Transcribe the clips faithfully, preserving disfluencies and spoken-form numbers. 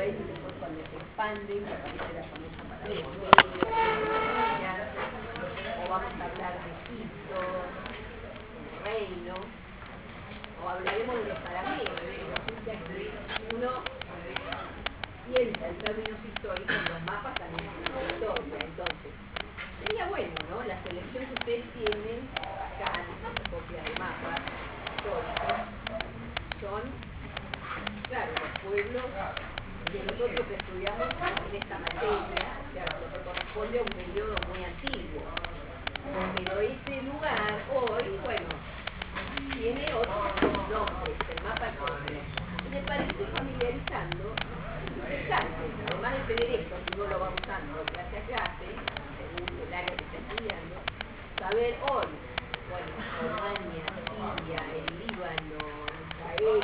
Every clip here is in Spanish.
país y después cuando se expande aparece la famosa palabra o vamos a hablar de Egipto como reino, o hablaremos de los arameos. Resulta que uno piensa en términos históricos, los mapas también tienen historia. Entonces sería bueno, ¿no? La selección que ustedes tienen acá en esta copia de mapas históricos son, claro, los pueblos que nosotros estudiamos en esta materia, o sea, lo que corresponde a un periodo muy antiguo. Pero ese lugar hoy, bueno, tiene otros nombres, el mapa es otro. Y me parece familiarizando, es interesante, además de tener esto, que uno lo va usando clase a clase, según el área que está estudiando, saber hoy, bueno, Jordania, Siria, el Líbano, Israel,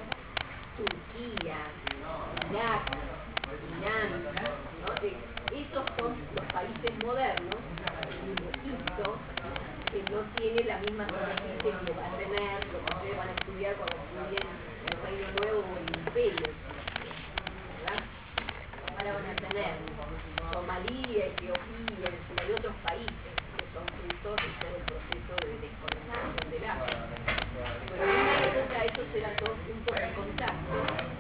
Turquía, Irak, Irán, ¿no? Esos son los países modernos, Egipto, que no tiene la misma superficie que va a tener lo que ustedes van a estudiar cuando estudien el Reino Nuevo o el Imperio, ¿verdad? Ahora van a tener Somalia, Etiopía, es decir, hay otros países que son frutos de todo el proceso de descolonización del África. Pero en una época esos eran todos puntos de contacto.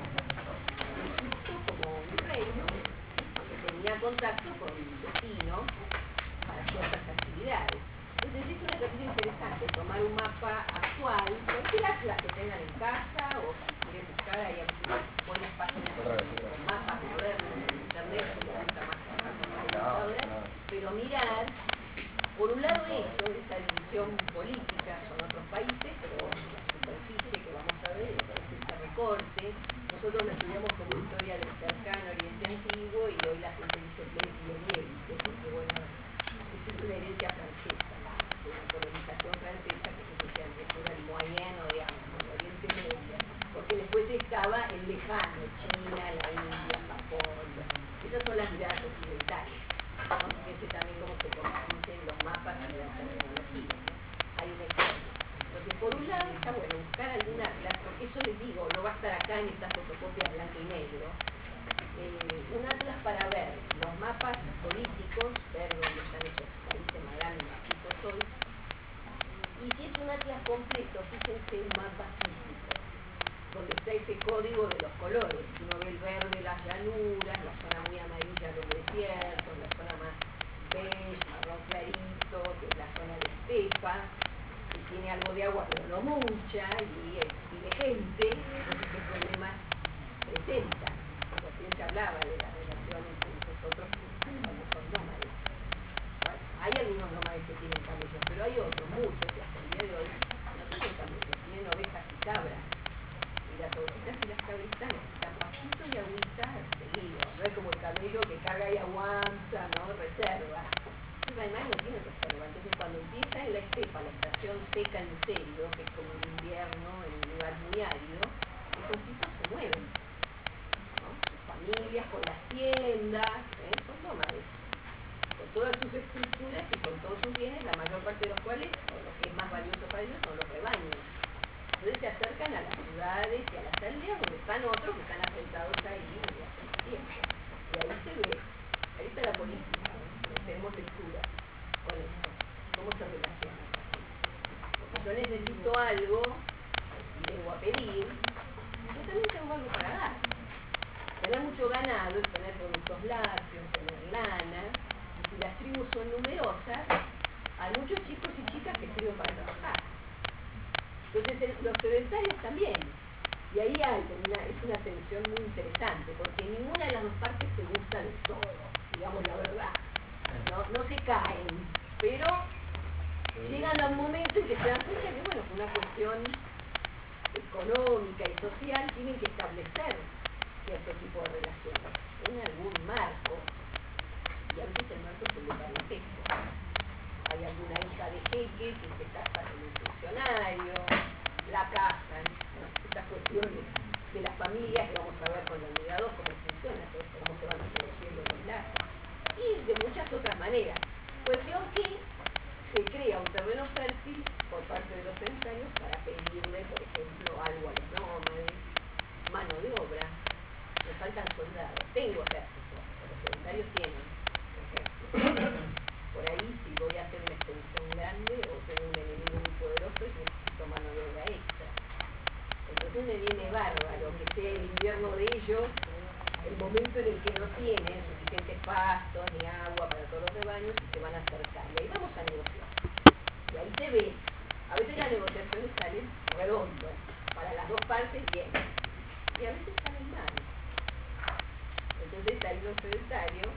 Egipto como un reino que tenía contacto con un vecino para ciertas actividades. Entonces es un ejercicio interesante tomar un mapa actual, cualquier atlas que tengan en casa o si quieren buscar ahí buenas páginas con mapas modernos en internet, si les gusta más computadoras, pero mirar por un lado eso, esa división política, son otros países, pero la superficie que vamos a ver es ese recorte. Nosotros lo estudiamos como historia del cercano Oriente Antiguo y hoy la gente dice Medio Oriente, porque bueno, esa es una herencia francesa, de la colonización francesa, que se decía antes era el Moyen Orient, el Oriente Medio, porque después estaba el lejano, China, la India, Japón, esas son las miradas occidentales. ¿No? Fíjense también cómo se construyen los mapas y las terminologías, ¿no? Hay una historia. Entonces, por un lado está bueno buscar algún atlas, porque eso les digo, no va a estar acá en esta fotocopia blanco y negro. Eh, un atlas para ver los mapas políticos, ver dónde están esos países más grandes, más chicos hoy. Y si es un atlas completo, fíjense un mapa físico, donde está ese código de los colores. Uno ve el verde, las llanuras, la zona muy amarilla, los desiertos, la zona más beige, marrón clarito, que es la zona de estepa, que tiene algo de agua pero no mucha, y vive gente, entonces qué problemas presenta. Recién se hablaba de la relación entre nosotros cuando son nómades. Bueno, hay algunos nómades que tienen camellos, pero hay otros, muchos, que hasta el día de hoy no tienen camellos, tienen ovejas y cabras. Y las ovejitas y las cabritas necesitan pastito y agüita seguido. No es como el camello que caga y aguanta, ¿no? Reserva. Entonces además no tiene reserva. Entonces cuando empieza en la estepa la estación seca en serio, que es como el invierno en un lugar muy árido, esos tipos se mueven, ¿no? Sus familias con las tiendas, ¿eh? Son nómades, con todas sus estructuras y con todos sus bienes, la mayor parte de los cuales, o lo que es más valioso para ellos, son los rebaños. Entonces se acercan a las ciudades y a las aldeas donde están otros que están asentados ahí desde hace más tiempo. Y ahí se ve, ahí está la política, ¿no? Tenemos lectura con eso, cómo se relaciona. Porque yo necesito algo y vengo a pedir, yo también tengo algo para dar. Tener mucho ganado es tener productos lácteos, tener lana, y si las tribus son numerosas, hay muchos chicos y chicas que sirven para trabajar. Entonces el, los sedentarios también, y ahí hay una, es una tensión muy interesante, porque ninguna de las dos partes se gusta del todo, digamos la verdad, no, no se caen, pero llegan a un momento en que se dan cuenta que bueno, por una cuestión económica y social tienen que establecer cierto tipo de relaciones en algún marco, y a veces el marco es el de parentesco. Hay alguna hija de jeque que se casa con un funcionario, la casan, ¿no? Estas cuestiones de las familias que vamos a ver con la unidad dos, cómo funciona, cómo se van estableciendo los lazos, y de muchas otras maneras. Cuestión que se crea un terreno fértil por parte de los sedentarios para pedirle, por ejemplo, algo a los nómades, mano de obra. Me falta faltan soldados. Tengo ejército, los sedentarios tienen ejército. Por ahí, si voy a hacer una extensión grande o tengo un enemigo muy poderoso, yo necesito mano de obra extra. Entonces me viene bárbaro que sea el invierno de ellos, el momento en el que no tienen suficientes pastos ni agua para todos los rebaños y se van a acercar. Y ahí vamos a negociar. Y ahí se ve. A veces las negociaciones salen redondas, para las dos partes bien. Y a veces salen mal. Entonces ahí los sedentarios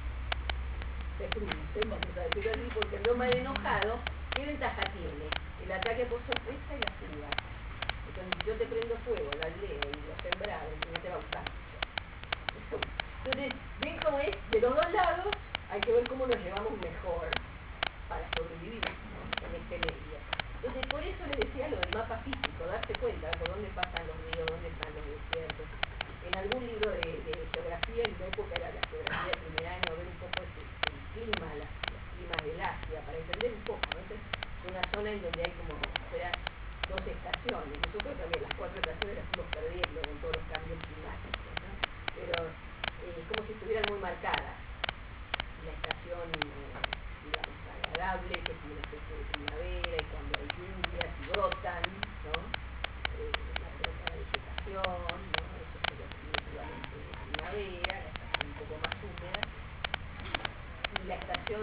se producen, vamos a decirlo así, porque el más enojado, ¿qué ventaja tiene? El ataque por sorpresa y la fuga. Entonces, si yo te prendo fuego la aldea y lo sembrado, no te va a gustar. Entonces, ven cómo es, de los dos lados hay que ver cómo nos llevamos mejor para sobrevivir, ¿no?, en este medio. Entonces, por eso les decía lo del mapa físico, darse cuenta por dónde pasan los ríos, dónde están los desiertos. En algún libro de, de geografía, en mi época era la geografía de primer año, ver un poco ese, el clima, las, los climas del Asia, para entender un poco, ¿no? Es una zona en donde hay como fuera dos estaciones. Nosotros también las cuatro estaciones las fuimos perdiendo con todos los cambios climáticos, ¿no? Pero eh, es como si estuvieran muy marcadas. La estación, eh, digamos, agradable, que es como una especie de primavera, y cuando hay lluvias y brotan, ¿no? Eh, la brota la vegetación, ¿no? Eso sería definitivamente primavera, la estación un poco más húmeda. Y la estación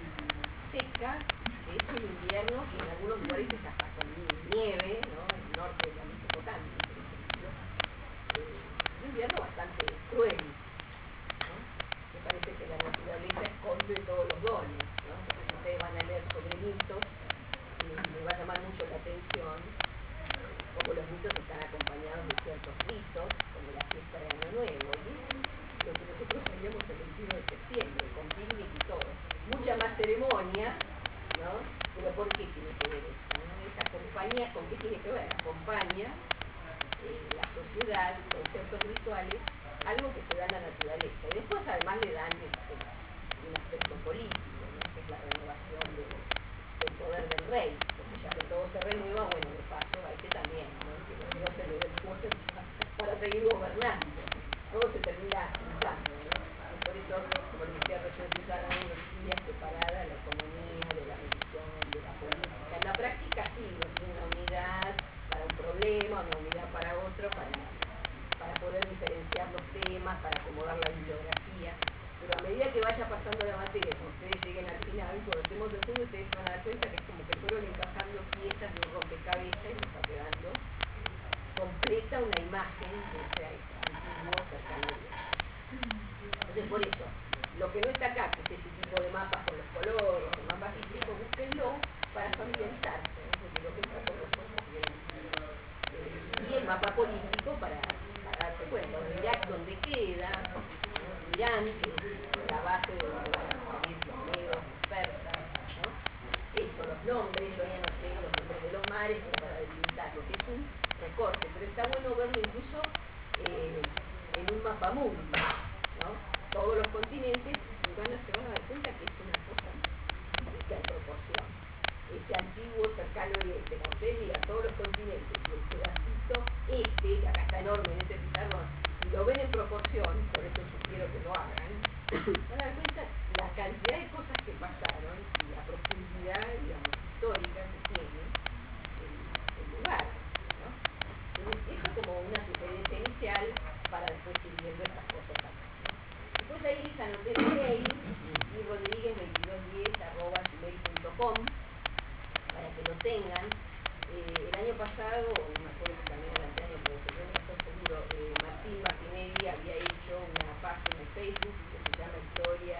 seca, que es un invierno que en algunos lugares es hasta con nieve, ¿no? En el norte de la Mesopotamia, por ejemplo. Eh, un invierno bastante cruel, ¿no? Me parece que la naturaleza esconde todos los dones, ¿no? Entonces ustedes van a leer sobre mitos y me va a llamar mucho la atención como los mitos están acompañados de ciertos ritos, como la fiesta de Año Nuevo, ¿sí? Lo que nosotros hacíamos el veintiuno de septiembre, con picnic y todo. Mucha más ceremonia, ¿no? Pero ¿por qué tiene que ver eso, ¿no? Esa acompaña, ¿con qué tiene que ver? Acompaña eh, la sociedad con ciertos rituales, algo que se da en la naturaleza. Y después además le dan este, un aspecto político, ¿no? Que es la renovación de, del poder del rey, porque ya que todo se renueva, bueno, de paso a este también, ¿no? Que los dioses le den fuerza para seguir gobernando. Todo se termina juntando, ¿no? Y por eso, como les decía recién, se usan energías separadas de la economía, de la religión, de la política. En la práctica sí, no tiene una unidad para un problema, una unidad para otro, para, para poder diferenciar los temas, para acomodar la bibliografía. Pero a medida que vaya pasando la materia, cuando ustedes lleguen al final, cuando estemos en fondo, ustedes se van a dar cuenta que es como que fueron encajando piezas de un rompecabezas y nos está quedando completa una imagen de ese antiguo cercano. Entonces, por eso, lo que no está acá, que es ese tipo de mapas con los colores, el mapa físico, búsquenlo para familiarizarse, ¿no? Porque lo que está con los ojos bien. Eh, y el mapa político para, para darse cuenta, donde Irak, donde queda, ¿no? Irán, que es la base de donde van a salir los medos, los persas, ¿no? Eso, los nombres, yo ya no sé los nombres de los mares, pero para delimitar lo que es un recorte, pero está bueno verlo incluso eh, en un mapa mundi, ¿no? Todos los continentes, y van a, se van a dar cuenta que es una cosa rica en proporción. Ese antiguo cercano oriente, cuando ustedes miran todos los continentes y el pedacito este, que acá está enorme en este pizarrón, y lo ven en proporción, por eso sugiero que lo hagan, van a dar cuenta la cantidad de cosas que pasaron y la profundidad, digamos, histórica que tiene el, el lugar, ¿no? Entonces, eso como una sugerencia inicial para después ir viendo estas cosas acá. Después ahí les anoté el mail, y rodríguez veintidós diez arroba gmail punto com, para que lo tengan. Eh, el año pasado, no me acuerdo si también el anteaño, pero yo no estoy seguro, eh, Martín Martinelli había hecho una página en Facebook que se llama Historia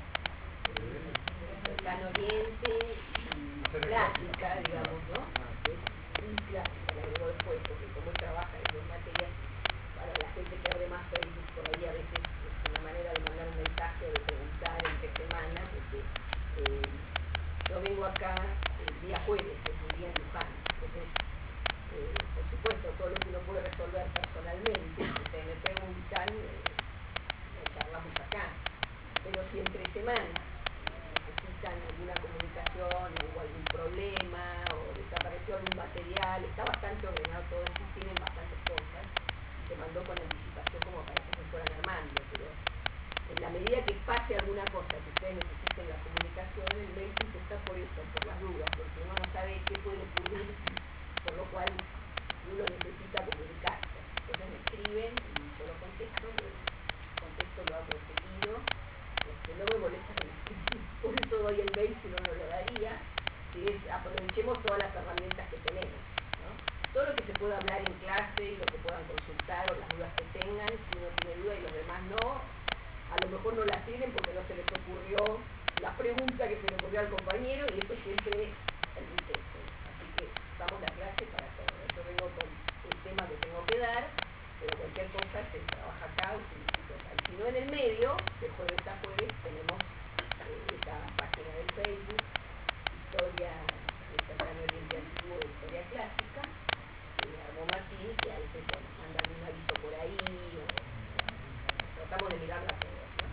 eh, Cercano Oriente y Clásica, digamos, ¿no? Es muy clásica, la agregó después, porque como él trabaja en dos materias, para la gente que abre más Facebook, por ahí a veces es una manera de mandar un mensaje o de preguntar en qué semana, porque eh, yo vengo acá el día jueves, que es mi día en Luján. Entonces, eh, por supuesto, todo lo que uno puede resolver personalmente, si ustedes me preguntan, eh, lo charlamos acá. Pero si entre semanas necesitan alguna comunicación, o algún problema, o desapareció algún material, está bastante ordenado todo, en sí tienen bastantes cosas, se mandó con anticipación como para que se fueran armando. mejor no las tienen porque no se les ocurrió la pregunta que se le ocurrió al compañero, y eso siempre enriquece. Así que usamos la clase para todo. Yo vengo con el tema que tengo que dar, pero cualquier cosa se trabaja acá o se discute. Y si no, en el medio, de jueves a jueves, tenemos eh, esa página del Facebook, Historia del Cercano Oriente Antiguo de Historia Clásica, que armó Martín, que a veces bueno, mandan un aviso por ahí, o, tratamos de mirarla todos, ¿no?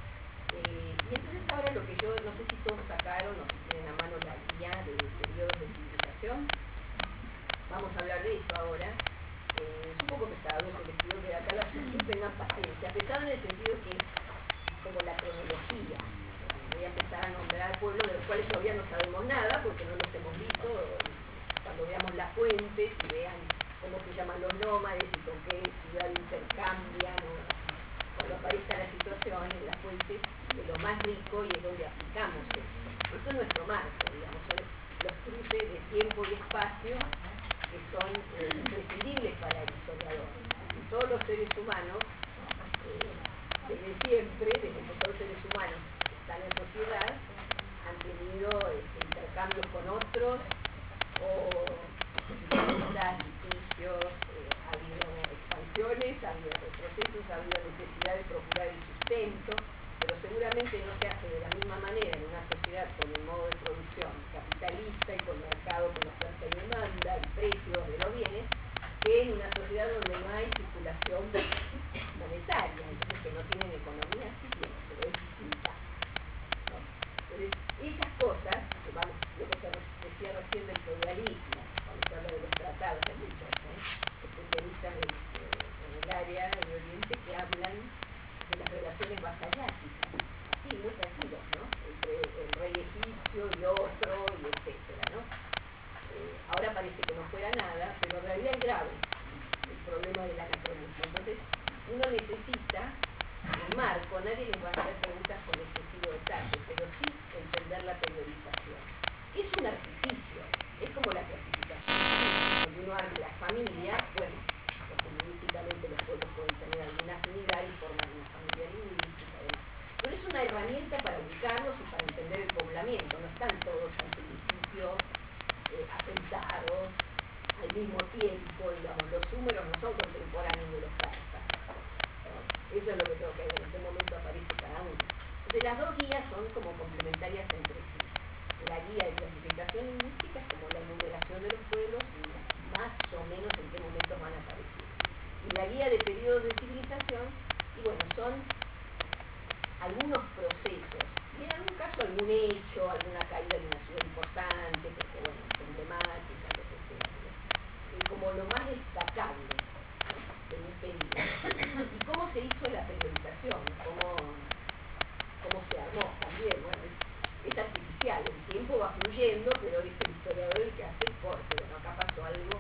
Eh, y entonces ahora lo que yo, no sé si todos sacaron o si tienen a mano la guía de periodos de civilización, vamos a hablar de eso ahora. Eh, es un poco pesado, yo les pido que acá las tengan paciencia, pesado en el sentido que es como la cronología. Voy a empezar a nombrar pueblos de los cuales todavía no sabemos nada porque no los hemos visto. Cuando veamos las fuentes y vean cómo se llaman los nómades y con qué ciudad intercambian, o cuando aparezca la situación en las fuentes es lo más rico y es donde aplicamos esto. Esto es nuestro marco, digamos, son los cruces de tiempo y espacio que son eh, imprescindibles para el historiador. Y todos los seres humanos, eh, desde siempre, desde que todos los seres humanos están en sociedad, han tenido este, intercambios con otros, o disputas, litigios, eh, ha habido expansiones, ha habido retrocesos, ha habido necesidad de procurar el sustento, pero seguramente no se hace de la misma manera en una sociedad con el modo de producción capitalista y con el mercado con oferta y demanda y precios de los bienes, que en una sociedad donde no hay circulación monetaria, entonces que no tienen economía, sí tienen, pero es distinta, ¿no? Entonces, esas cosas, que vamos, lo que se decía recién del feudalismo, cuando se habla de los tratados, hay muchos ¿eh? especialistas en, en el área del Oriente que hablan de las relaciones vasalláticas, así, muy tranquilos, ¿no? Entre el rey egipcio y otro, y etcétera, ¿no? Eh, ahora parece que no fuera nada, pero en realidad es grave el problema del anacronismo. Entonces, uno necesita un marco, nadie les va a hacer preguntas con excesivo detalle, pero sí entender la periodización. Es un artificio, es como la clasificación. Cuando uno habla de las familias, bueno, porque lingüísticamente los pueblos pueden tener alguna afinidad y formar una familia lingüística, además. Pero es una herramienta para ubicarlos y para entender el poblamiento, no están todos en principio eh, asentados al mismo tiempo, digamos, los húmeros no son contemporáneos de los persas. Eso es lo que tengo que ver, en qué momento aparece cada uno. Entonces las dos guías son como complementarias entre sí. La guía de clasificación lingüística es como la enumeración de los pueblos y más o menos en qué momentos van a aparecer. Y la guía de periodos de civilización, y bueno, son algunos procesos, y en algún caso algún hecho, alguna caída de una ciudad importante, porque bueno, es emblemática, lo que sea, ¿no? Como lo más destacable de un periodo. ¿Y cómo se hizo la periodización? ¿Cómo, cómo se armó? También, bueno, es, es artificial, el tiempo va fluyendo, pero es el historiador el que hace el corte. Bueno, acá pasó algo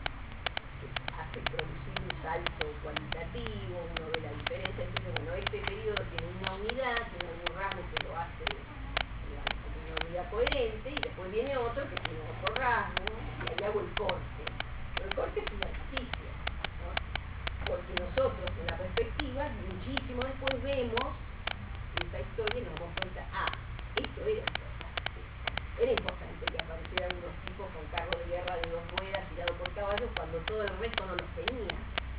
que hace producir un salto cualitativo, uno ve la diferencia, entonces, bueno, este periodo tiene una unidad, tiene algún rasgo que lo hace, digamos, como una unidad coherente, y después viene otro que tiene otro rasgo, y ahí hago el corte. Pero el corte es un artificio, ¿no? Porque nosotros en la perspectiva, muchísimo después vemos esa historia y nos damos cuenta, ah, esto era importante. Era importante que aparecieran unos tipos con carro de guerra de dos ruedas tirados por caballos cuando todo el resto no los tenía.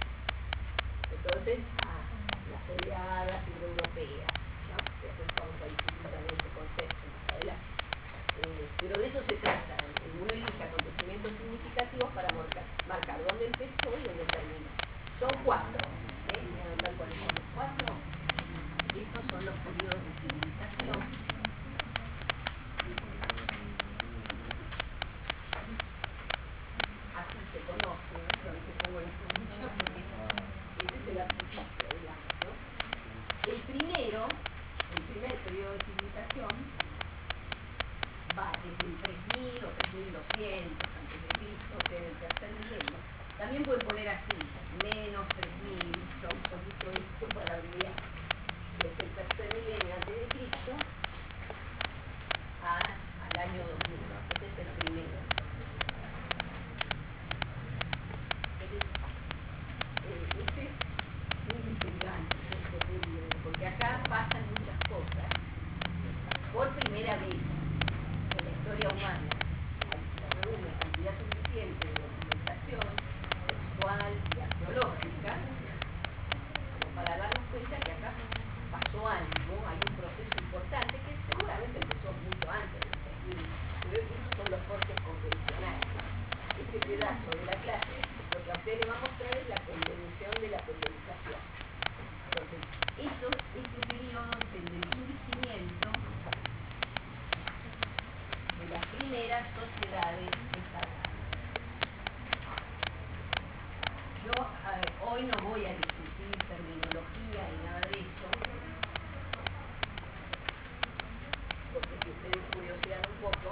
Entonces, ah, las oleadas indoeuropeas, ¿no? Después vamos a discutir también ese concepto más adelante. Eh, pero de eso se trata, el uno elige acontecimientos significativos para marcar, marcar dónde empezó y dónde terminó. Son cuatro, ¿eh? Voy a anotar cuáles son los cuatro. Estos son los periodos de civilización. Así se conoce, ¿no? Pero a veces pongo la comillas porque ese es el artificio, digamos, ¿no? El primero, el primer periodo de civilización va desde el tres mil o tres mil doscientos antes de Cristo, que es el tercer milenio. También pueden poner así, menos tres mil, son un poquito esto para abreviar. Desde el tercer milenio antes de Cristo a, al año dos mil. Ese es el primero. Entonces, eh, este es muy intrigante este periodo, porque acá pasa algo, hay un proceso importante que seguramente empezó mucho antes del seis mil, pero estos son los cortes convencionales. Este pedazo de la clase, lo que a ustedes les va a mostrar es la convención de la periodización. Entonces, esto, este periodo es el del surgimiento de las primeras sociedades estatales. Yo a ver, hoy no voy a discutir terminología ni nada de eso, porque si ustedes curiosean un poco,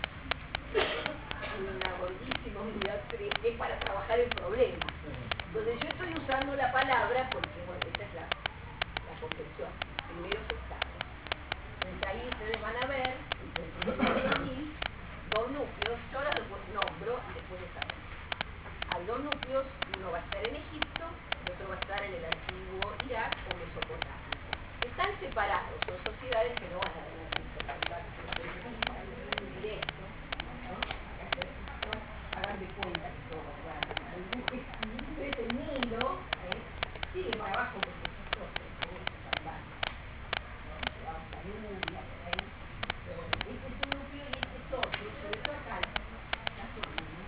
una gordísima unidad tres es para trabajar en problemas. Entonces yo estoy usando la palabra porque, bueno, esa es la, la convención, primeros estados. Entonces ahí ustedes van a ver, aquí, dos núcleos, yo ahora los nombro y después les hablo. Hay dos núcleos, uno va a estar en Egipto y otro va a estar en el antiguo Irak o Mesopotamia. Están separados, son sociedades que no van a tener mucho contacto directo, ¿no? Hagan de cuenta que todo va a entonces el Nilo ¿eh? sigue para abajo porque es otro, es salvaje, ¿no? Vamos a Nubia, por ahí. Pero este es un núcleo y este es otro, sobre todo acá, la zona, ¿no?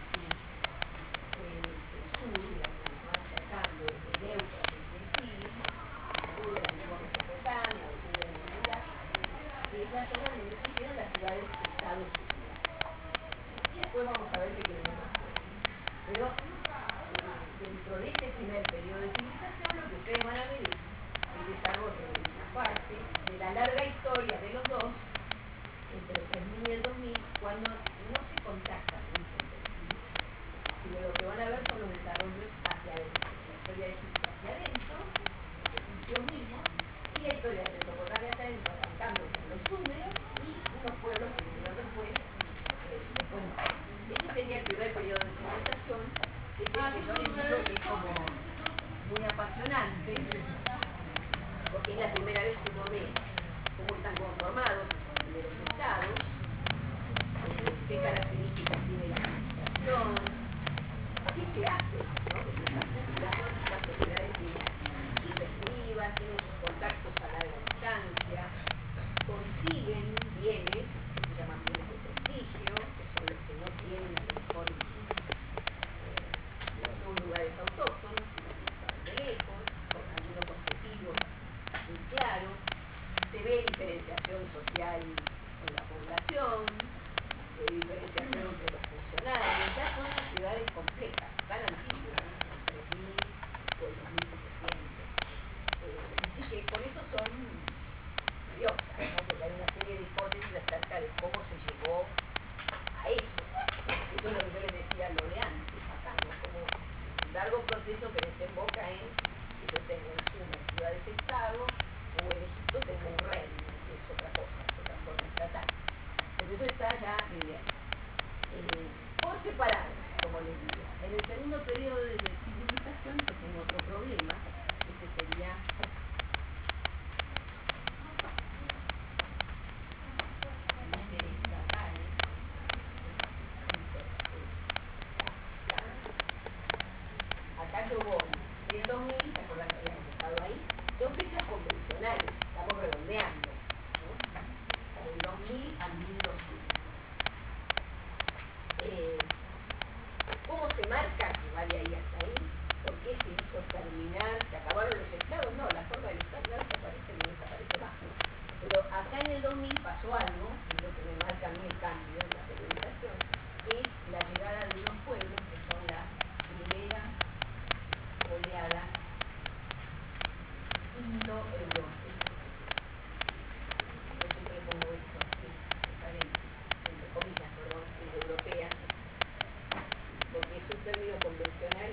El, el sur, digamos, nos van acercando desde el Éufrates y el Tigris, el sur de la antigua Mesopotamia, el sur de la Irak, que es la zona donde surgieron las ciudades-estados judías. Y después vamos a ver que tienen otros pueblos. Pero eh, dentro de este primer periodo de civilización, lo que ustedes van a ver es el desarrollo de una parte de la larga historia de los dos, entre el tres mil y el dos mil, cuando no se contactan mucho entre sí, sino lo que van a ver son los desarrollos hacia adentro, la historia de Egipto hacia adentro, los egipcios mismos, y la historia de Mesopotamia hacia adentro, arrancando con los números y unos pueblos que vinieron después, eh, después no. Este sería el primer periodo de civilización, que es el que yo les digo que es como muy apasionante, porque es la primera vez que uno ve cómo están conformados esos primeros estados, eh, qué características tiene la administración, qué se hace, ¿no? Desde esa civilización, las sociedades tienen sus escribas, tienen sus contactos a larga distancia, consiguen bienes que se llaman bienes de prestigio, que son los que no tienen a lo mejor eh, no son lugares autóctonos, sino que están de lejos, con algunos objetivos muy claros, se ve diferenciación social en la población, se ve diferenciación entre los funcionarios, ya son sociedades complejas, tan antiguas, el tres mil o el dos mil setecientos. Eh, así que por eso son curiosas, ¿no? Porque hay una serie de hipótesis acerca de cómo se llegó a eso. Eso es lo que yo les decía, lo de antes, acá, ¿no? Como un largo proceso que desemboca en que yo tengo en suma ciudades-estado o en Egipto tengo un reino, que es otra cosa, es otra forma estatal. Pero eso está ya bien. Eh, por separado, como les digo. En el segundo periodo de civilización yo tengo otro problema, ese sería interestatales, acá yo voy, del dos mil, ¿se acuerdan que habíamos estado ahí? Son fechas convencionales, estamos redondeando, ¿no? Del dos mil al mil doscientos. Eh, ¿Cómo se marca que va de ahí hasta ahí? ¿Por qué se hizo terminar? ¿Se acabaron los esclavos? No, la forma del Estado se aparece y desaparece más. Pero acá en el dos mil pasó algo, y lo que me marca a mí el cambio en la periodización, es la llegada de unos pueblos que son la primera oleada indoeuropea. Yo siempre pongo esto así, entre comillas, perdón, indoeuropeas, porque es un término convencional,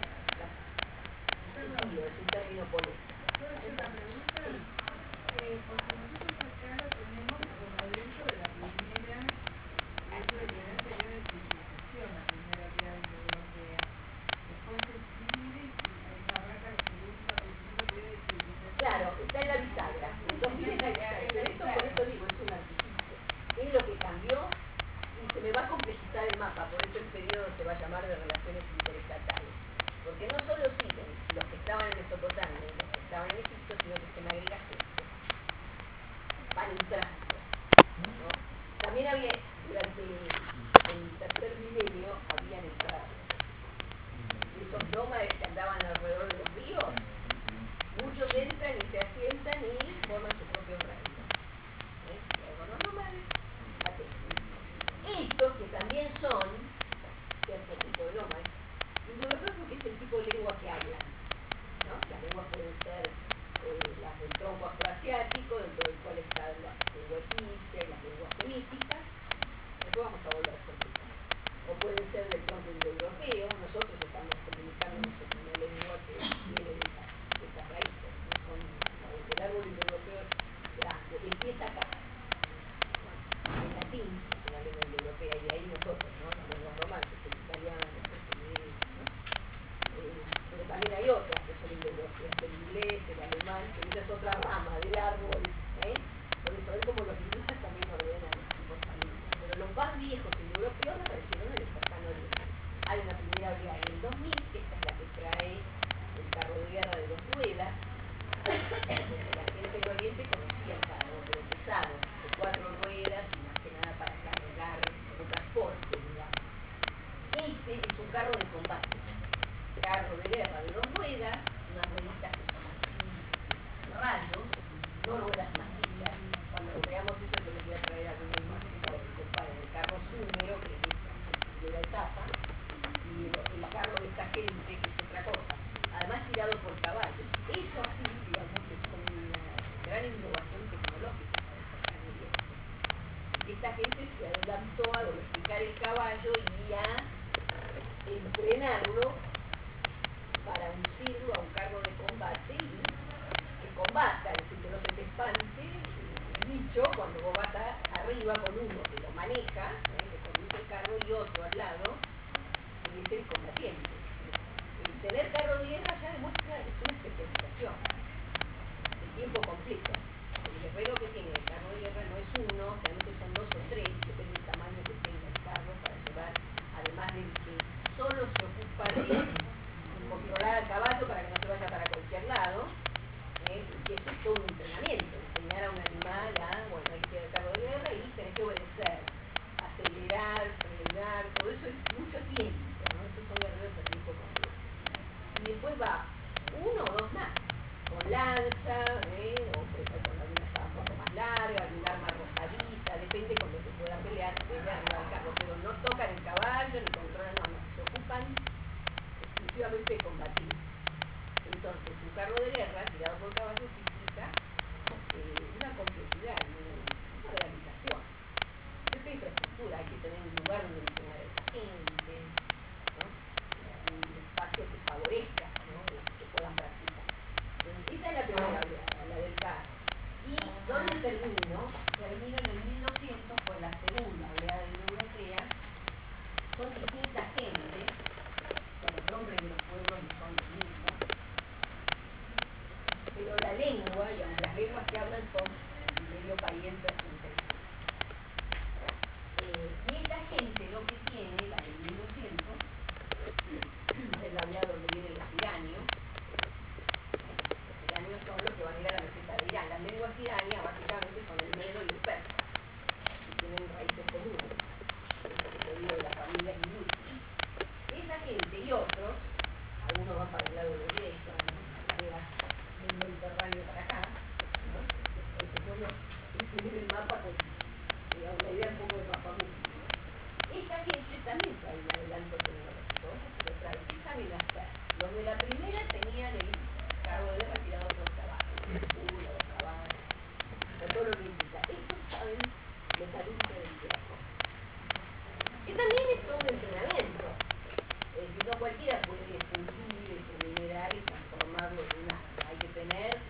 es un término político. Una pregunta, Sí. eh, porque nosotros acá lo tenemos como dentro de la primera, dentro del primer periodo de civilización, la primera oleada indoeuropea. Después se divide y ahí arranca el segundo, el segundo periodo de civilización. Claro, está en la bisagra. El dos mil es la bisagra. Pero esto, por eso digo, es un artificio. Es lo que cambió y se me va a complejizar el mapa. Por eso el periodo se va a llamar de relaciones interestatales. Porque no solo siguen los que estaban en Mesopotamia y los que estaban en Egipto, sino que se me agrega Egipto. van entrando, ¿no? También había, durante el tercer milenio, habían entrado esos nómades que andaban alrededor de los ríos. Muchos entran y se asientan y forman su propio reino. ¿Eh? Los nómades, estos que también son cierto tipo de nómades, indoeuropeos porque es el tipo de lengua que hablan, ¿no? Las lenguas pueden ser eh, las del tronco afroasiático, dentro del cual está la lengua egipcia y las lenguas semíticas. Después vamos a volver con eso. O pueden ser del tronco indoeuropeo. Nosotros estamos comunicándonos en una lengua que viene de esas, de esas raíces, ¿no? Son, el árbol indoeuropeo es grande, empieza acá. En latín es una lengua indoeuropea y de ahí nosotros, ¿no? Las lenguas romances, el italiano, el portugués, ¿no? Eh, pero también hay otras que son indoeuropeas, el inglés, el alemán, que esa es otra rama del árbol, ¿eh? Por eso es como los lingüistas también ordenan los tipos familiares. Pero los más viejos indoeuropeos aparecieron en el cercano oriente. Hay una primera oleada en el dos mil, que esta es la que trae el carro de guerra de los Ruedas, donde la gente del oriente conocía el carro, pero pesado, de cuatro ruedas y más que nada para cargar como transporte, digamos. Este es un carro de combate, carro de guerra de dos ruedas, unas rueditas que son así, rayos, no ruedas macizas. Cuando veamos eso yo les voy a traer alguna imagen para que comparen el carro súmero, que es de la etapa, y el carro de esta gente, que es otra cosa, además tirado por caballos. Eso sí, digamos, es una gran innovación tecnológica para el cercano oriente. Esta gente se adelantó a domesticar el caballo y a entrenarlo para uncirlo a un carro de combate y que combata, es decir, que no se te espante el bicho cuando vos vas a, arriba con uno que lo maneja, ¿eh? Que conduce el carro, y otro al lado, que es el combatiente. El tener carro de guerra ya demuestra es una especialización de tiempo completo. El guerrero que tiene el carro de guerra no es uno, realmente son dos o tres, depende del tamaño que tenga el carro para llevar, además del que solo se ocupa de controlar al caballo para que no se vaya para cualquier lado, ¿eh? Y eso es todo un entrenamiento, enseñar a un animal a, bueno, hay que tener el carro de guerra y tenés que obedecer, acelerar, frenar, todo eso es mucho tiempo, ¿no? Esos son guerreros a tiempo completo. Y después va uno o dos más, con lanza, ¿eh? O puede ser con alguna espada un poco más larga, alguna arma arrojadiza, depende con lo que pueda pelear, pelear arriba del carro, pero no tocan el caballo ni controlan, no, no, se ocupan exclusivamente de combatir. Entonces, un carro de guerra tirado por caballos implica eh, una complejidad, una organización. Cierta infraestructura, hay que tener un lugar donde entrenar a esa gente, ¿no? Un espacio que favorezca, ¿no? Que puedan practicar. Entonces, esa es la primera oleada, la del carro. ¿Y dónde termino? Termino en el mil doscientos con la segunda oleada indoeuropea. Son distintas gentes, los nombres de los pueblos no son los mismos, pero la lengua, y aunque las lenguas que hablan son medio parientes entre sí. Eh, y esta gente lo que tiene, la del mil doscientos, es la oleada donde vienen los iranios. Los iranios son los que van a ir a la meseta de Irán. Las lenguas iranias básicamente son el medo y el persa, y tienen raíces comunes, porque se vive de la familia hindú. Esa gente y otros, algunos van para el lado de Grecia, del Mediterráneo para acá, ¿no? Entonces bueno, imprimir el mapa con digamos, la idea un poco de mapa mundo. Esta gente también trae un adelanto tecnológico, pero trae, fijan en las perras. Los de la primera tenían el carro de guerra tirado por caballos, uno, dos caballos, o todo lo que implica. Estos saben metalurgia del hierro, que también es todo un entrenamiento. Es decir, no cualquiera puede fundir ese mineral y transformarlo en un arma. Hay que tener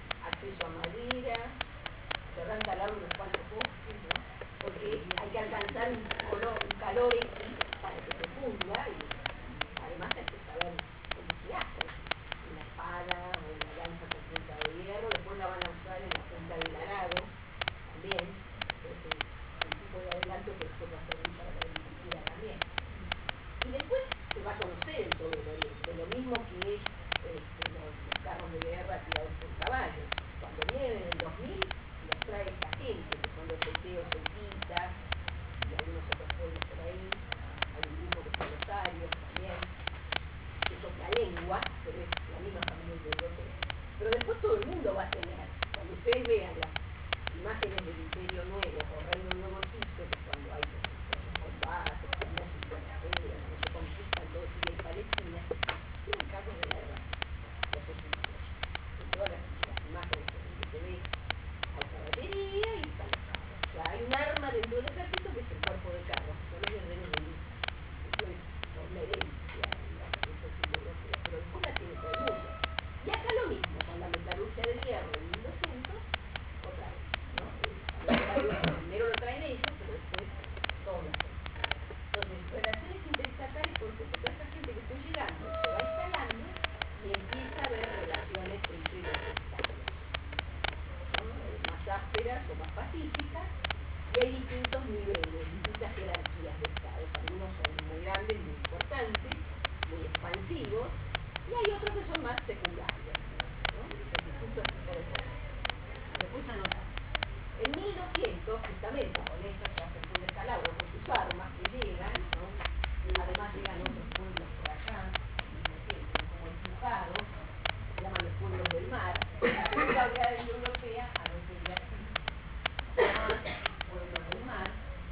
ustedes vean las imágenes del Imperio Nuevo o Reino Nuevo Egipcio, que cuando hay combates, peleas y peleas, cuando se conquistan todo Siria y Palestina, tienen carros de guerra, los egipcios. En todas las, las imágenes que se ve, hay caballería y están los carros. O sea, hay un arma dentro del ejército que es el cuerpo de carros, que son los guerreros de luz. Eso es una herencia, digamos, eso es europeo, pero después la tiene todo el mundo. Y acá lo mismo, con la metalurgia de hierro en mil doscientos, otra vez, ¿no? La metalurgia primero lo traen ellos, pero después todos lo hacen. Entonces, relaciones interestatales, ¿por qué? Porque esta gente que está llegando se va instalando y empieza a haber relaciones entre los estados, ¿no? Más ásperas o más pacíficas, y hay distintos niveles, distintas jerarquías de estados. Algunos son muy grandes, muy importantes, muy expansivos, y hay otros que son más secundarios, ¿no? Son distintos tipos de cosas. Después anotamos. En mil doscientos, justamente con estos ya se fue un descalabro con sus armas que llegan, ¿no? Además llegan otros pueblos por allá, como empujados, se llaman los pueblos del mar. La segunda oleada europea, a lo que ya sí, más pueblos del mar,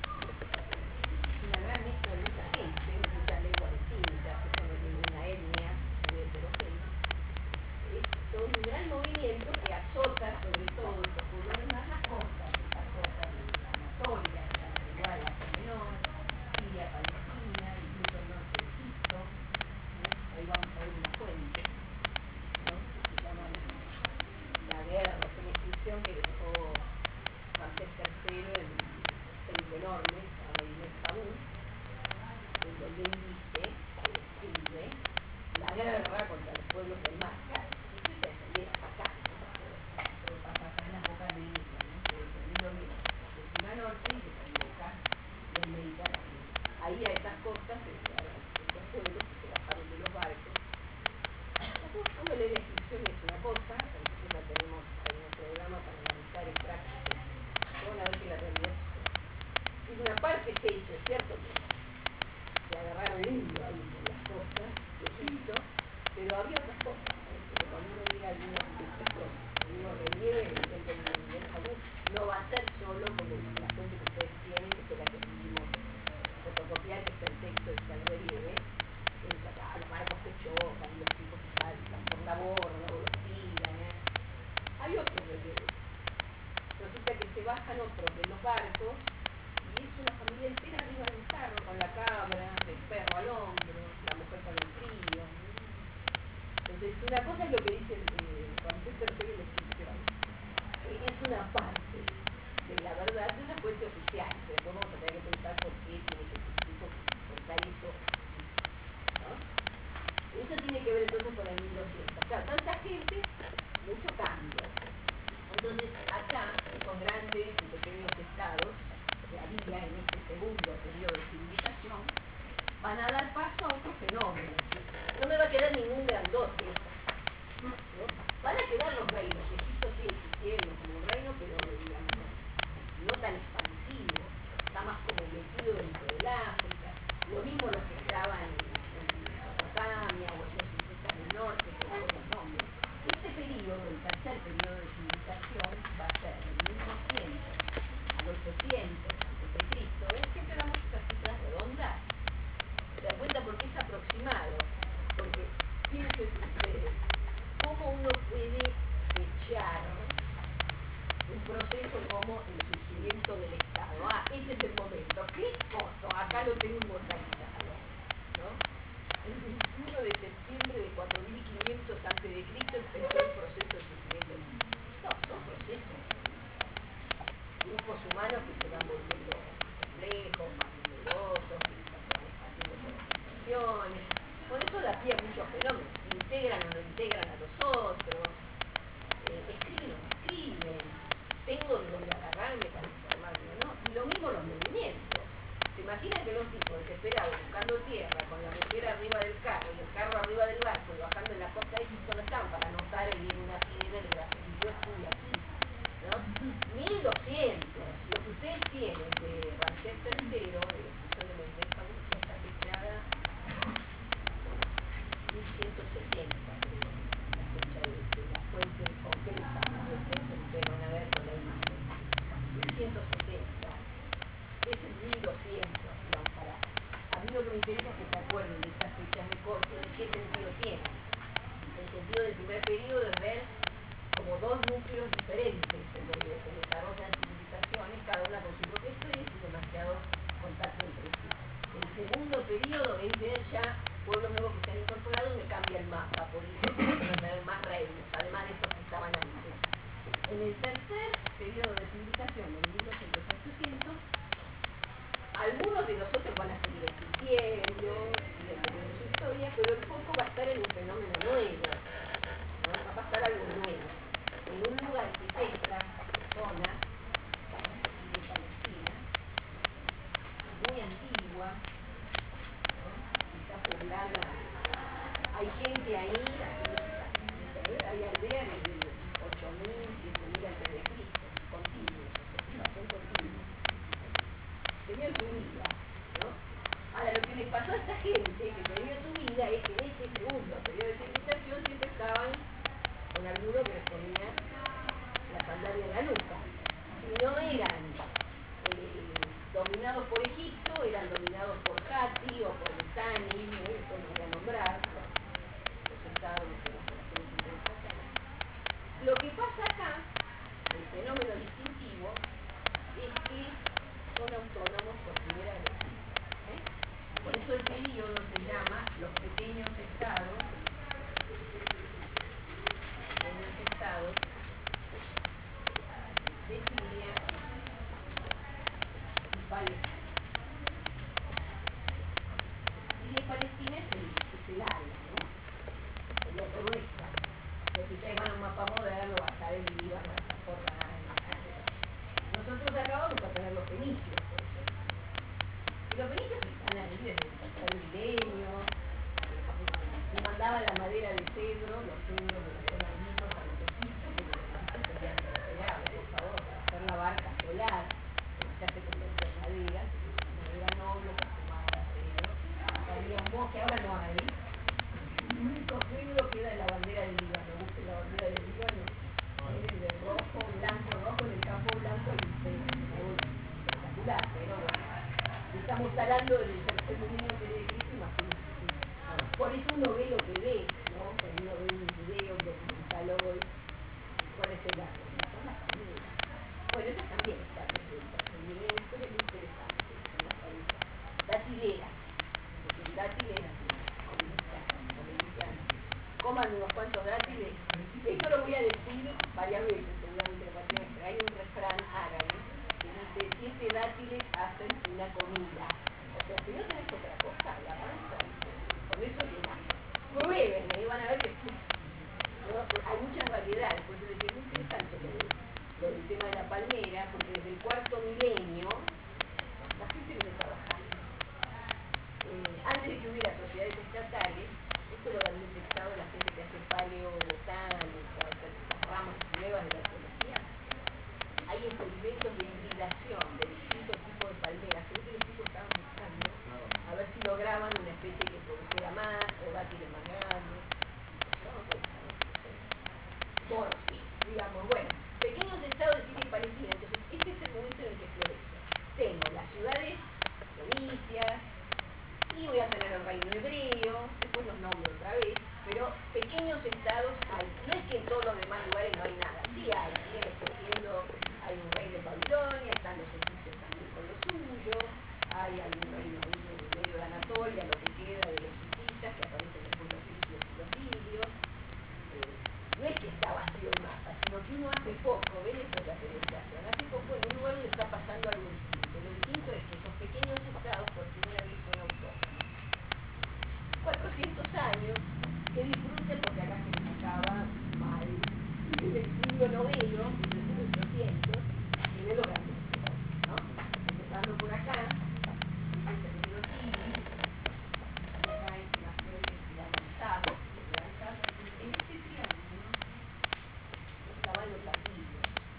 una gran mezcla de mucha gente, muchas lenguas distintas, esto no es ninguna etnia, muy heterogénea. Es todo un gran movimiento que azota sobre todo estos pueblos del mar las costas, estas costas de Anatolia, igual Asia Menor, Siria, Palestina, incluso el norte de Egipto, ¿no? Ahí vamos a ver una fuente, ¿no? Que se llama La Guerra, es una inscripción que dejó Ramsés tercero en Templo Enorme, que se llama Medinat Sabú, en donde él dice, él escribe, la guerra contra los pueblos del mar. Claro, esto se defendía acá, esto pasa acá en las bocas del Nilo, ¿no? Se defendió bien de sur a norte y desemboca del Mediterráneo. Ahí a esas costas se declararon estos pueblos que se bajaron de los barcos. Uno lee la inscripción y es una cosa, nosotros la tenemos en un programa para analizar en práctica. Van a ver que la realidad es una parte es hecho, es cierto que se agarraron lindo ahí por las costas de Egipto, pero había otras cosas, ¿eh? Porque cuando uno mira algunas ilustraciones, algunos relieves del templo de Medinat Sabú, no va a ser solo como la fuente que ustedes tienen, que fue la que quisimos fotocopiar, que está el texto, está el relieve, es acá, los barcos que chocan, los tipos que saltan por la borda, o los tiran, ¿eh? Hay otros relieves. Resulta que se bajan otros de los barcos y es una familia entera arriba del carro, con la cabra, el perro al hombro, la mujer con el crío. Entonces, una cosa es lo que dice eh, Ramsés tercero en la inscripción, que es una parte de la verdad de una fuente oficial, pero después vamos a tener que pensar por qué tiene que incluso contar eso, ¿no? Eso tiene que ver entonces con el mil doscientos. Claro, tanta gente, mucho cambio. Entonces, acá, esos grandes y pequeños estados que había en este segundo periodo de civilización, van a dar paso a otros fenómenos. No me va a quedar ningún grandote, ¿no? Van a quedar los reinos. Egipto sigue existiendo como un reino, pero digamos, no tan expansivo, está más como metido dentro del África. Lo mismo los que estaban en Mesopotamia o en los incas del norte, con otros nombres. Este periodo, el tercer periodo de civilización, va a ser de mil doscientos al ochocientos antes de Cristo. ¿Ven? Siempre damos esas cifras redondas. ¿Se dan cuenta por qué es aproximado? Porque piensen ustedes, ¿cómo uno puede fechar un proceso como el surgimiento del Estado? Ah, este es el momento. ¿Qué coso? Acá lo tengo inmortalizado, ¿no? El veintiuno de septiembre de cuatro mil quinientos antes de Cristo empezó el proceso de surgimiento. No, son procesos. Grupos humanos que se van volviendo complejos, más numerosos, que se van expandiendo por organizaciones. Por eso da pie a muchos fenómenos. Integran o no integran a los otros. Eh, escriben o no escriben. Tengo de dónde agarrarme para informarme, ¿no? Y lo mismo los movimientos. ¿Se imaginan que los tipos desesperados buscando tierra, con la mujer arriba del carro y el carro arriba del barco y bajando en la costa de Egipto no estaban para anotar en una piedra el núcleos diferentes en donde se desarrollan civilizaciones, cada una con su propia historia y sin demasiado contacto entre sí. El segundo periodo es ver ya pueblos nuevos que se han incorporado y me cambia el mapa político, para tener más reinos, además de estos que estaban antes. En el tercer periodo de civilización, en mil doscientos a ochocientos, algunos de nosotros van a seguir existiendo, siguen teniendo su historia, pero el foco va a estar en un fenómeno nuevo, ¿no? Va a pasar algo nuevo. En un lugar que es esta zona, de Palestina, muy antigua, ¿no? Está poblada, hay gente ahí, hay aldeas desde ocho mil, siete mil antes de Cristo, continuos, ocupación continua. Tenían su vida, ¿no? Ahora, lo que les pasó a esta gente que tenía su vida es que en este segundo periodo de civilización siempre estaban con alguno que les ponía la sandalia en la nuca. Si no eran eh, dominados por Egipto, eran dominados por Hatti o por Mitanni, ¿no? Después los voy a nombrar, los, los estados de las relaciones internacionales. Lo que pasa acá, el fenómeno distintivo, es que son autónomos por primera vez. ¿Eh? Por eso el periodo se llama los pequeños estados, pequeños estados de Siria y Palestina. Siria y Palestina es el, es el área, ¿no? El otro no está. Pero si ustedes van a un mapa moderno, va a estar el Líbano, va a estar nosotros acá vamos a tener los fenicios, por ejemplo. Y los fenicios están ahí desde el tercer milenio, se mandaba la madera de cedro, los cedros de los tonalitos a los egipcios, porque los egipcios tenían que esperar, por favor, para hacer la barca solar, que se hace con madera, madera noble, perfumada, cedro. Había un bosque, ahora no hay. El único cedro queda en la bandera del Líbano, busquen la bandera del Líbano. De rojo, blanco, rojo, en el campo blanco y espectacular, pero bueno, estamos hablando del tercer milenio que de Cristo, imagínense. Por eso uno ve lo que ve, ¿no? Cuando uno ve un video, un documental hoy, ¿cuál es el arte? Son las familias. Bueno, esas también están desde el tercer milenio, esto es muy interesante, son las familias datileras, porque el dátil es dominicano, coman unos cuantos dátiles. Esto lo voy a decir varias veces, seguramente lo pasen, pero hay un refrán árabe que dice, siete dátiles hacen una comida. O sea, si no tenés otra cosa, la panza, con eso llenás. Prueben, y van a ver que ¿no? Hay muchas variedades, por eso les digo, muy interesante lo, de, lo del tema de la palmera, porque desde el cuarto milenio la gente viene trabajando. Eh, antes de que hubiera sociedades estatales, esto lo han detectado la gente que hace paleobotánica, estas ramas nuevas de la arqueología. Hay experimentos de hibridación de distintos tipos de palmeras. Creo que los tipos estaban buscando a ver si lograban una especie que produjera más o dátiles más grandes. Morfi, digamos, bueno, pequeños estados de Siria y Palestina. Entonces, este es el momento en el que florece. Tengo las ciudades fenicias, y voy a tener el reino hebreo, después los nombro otra vez, pero pequeños estados hay. No es que en todos los demás lugares no hay nada, sí hay, siguen existiendo, hay un rey de Babilonia, están los egipcios también con lo suyo, hay algún reino ahí en el medio de Anatolia, lo que queda de los hititas, que aparecen después los egipcios y los sirios. Eh, no es que está vacío el mapa, sino que uno hace poco, ven, esto es la penetración, hace poco en un lugar le está pasando algo distinto. Lo distinto es que esos pequeños estados por primera vez son autónomos. cuatrocientos años que disfruten porque acá se les acaba mal desde el siglo noveno, desde el ochocientos, y de lo grande, ¿no? Empezando por acá, este es el río Tigre, y acá hay unas flores piramidales, en este triángulo estaban los anillos.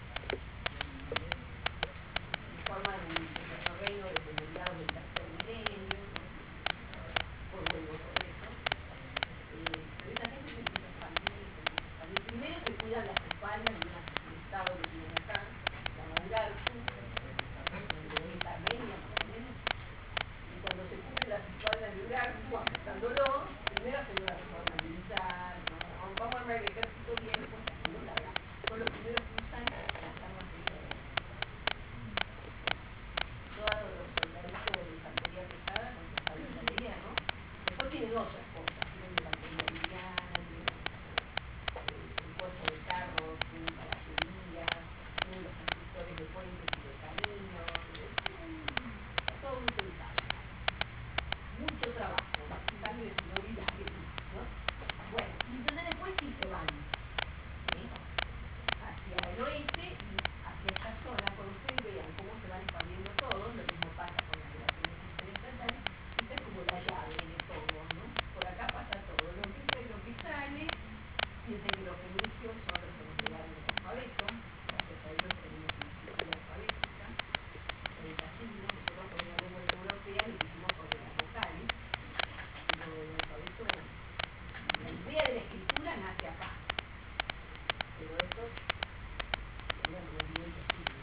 mira como el nivel posible.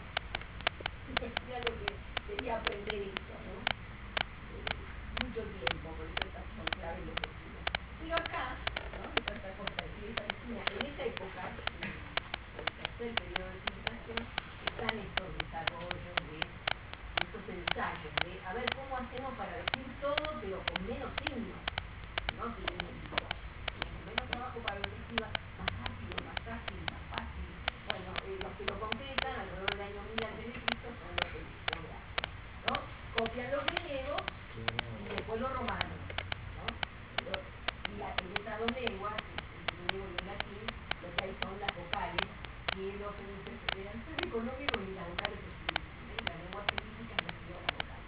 Mira lo que quería aprender esto, ¿no? Eh, mucho tiempo, por eso estas son claves los vecinos. Pero acá, ¿no? Esta otra cosa de Iglesia Vecina, en esa época, en el tercer periodo de civilización, están estos desarrollos de estos ensayos, de a ver cómo hacemos para decir todo, pero con menos signos, no cilíndricos, con menos trabajo para la escriba, más rápido, más ágil, más fácil. Bueno, eh, los que lo concretan alrededor del año mil antes de Cristo son los egipcios, ¿no? Copian los griegos y después los romanos, ¿no? Pero, y la, en esas dos lenguas, el griego y el latín, lo que hay son las vocales que los fenices eran tan económicos y las vocales escritas. Las lenguas semíticas no escribían las vocales,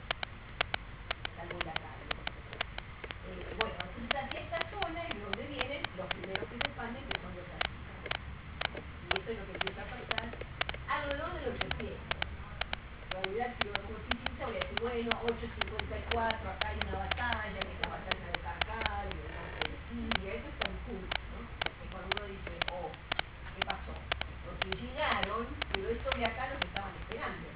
salvo la carne. Eh, bueno, entonces hacia esta zona es donde vienen los primeros que se expanden, que son los asirios. Y eso es lo que empieza a pasar alrededor del ochocientos. En realidad, si yo como física voy a decir, bueno, ochocientos cincuenta y cuatro, acá hay una batalla, que es la batalla de Carcal, del norte de Siria, eso está en curso, ¿no? Es cuando uno dice, oh, ¿qué pasó? Porque llegaron, pero estos de acá los estaban esperando.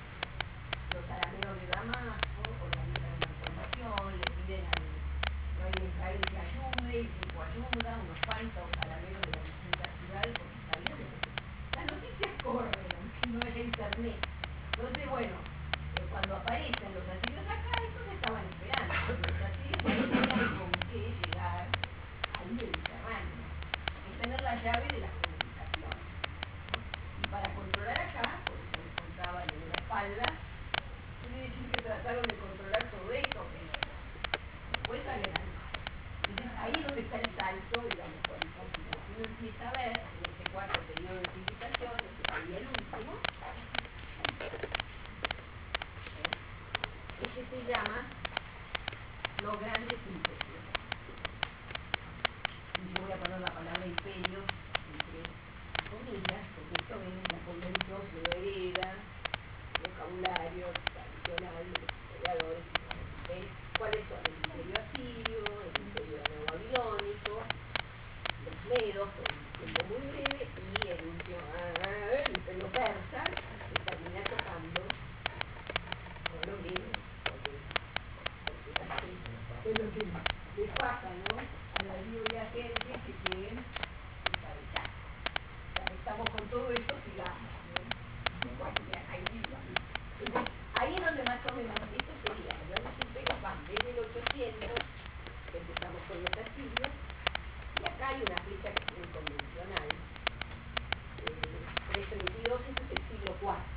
Los arameos de Damasco organizan una información, le piden al rey de Israel que ayude, el tipo ayuda, unos cuantos arameos de las distintas ciudades, porque sabían que las noticias corren, aunque no haya internet. Entonces, bueno, eh, cuando aparecen los asirios acá, estos estaban esperando. Los asirios no tenían con qué llegar al Mediterráneo. Es tener la llave de las comunicaciones. Y para controlar acá, por eso les contaba lo de la espalda, quiere decir que trataron de controlar todo esto, pero después salen al mar. Entonces ahí es donde está el salto, digamos, cuando uno empieza a ver en este cuarto periodo de civilización, que sería el último, es que se llama los grandes imperios. Y yo voy a poner la palabra imperio entre comillas, porque esto en la convención se lo hereda, vocabulario tradicional de los historiadores. ¿Okay? ¿Cuáles son? El imperio asirio, el imperio neobabilónico, los medos, por un tiempo muy breve, y el último, ah, el imperio persa, que termina tocando con los griegos, porque, porque así es lo que les pasa, ¿no? A la libre gente que quieren encabezar. O sea, estamos con todo esto, sigamos, ¿no? Bueno, ya, ahí viva. Entonces, ahí es donde más o menos esto sería, los grandes imperios van desde el ochocientos, que empezamos con los asirios, y acá hay una fecha que es muy convencional, eh, trescientos treinta y dos, esto es el siglo cuarto.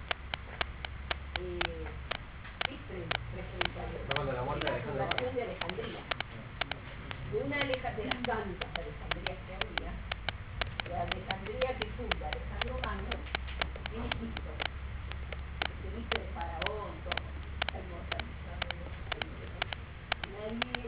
Eh, ¿qué es trescientos treinta y dos? Cuando la muerte de la fundación de Alejandría, de una aleja de las tantas Alejandrías que había, la Alejandría que funda Alejandro Magno en Egipto, se viste de faraón, todo, está inmortalizado en los libros. Nadie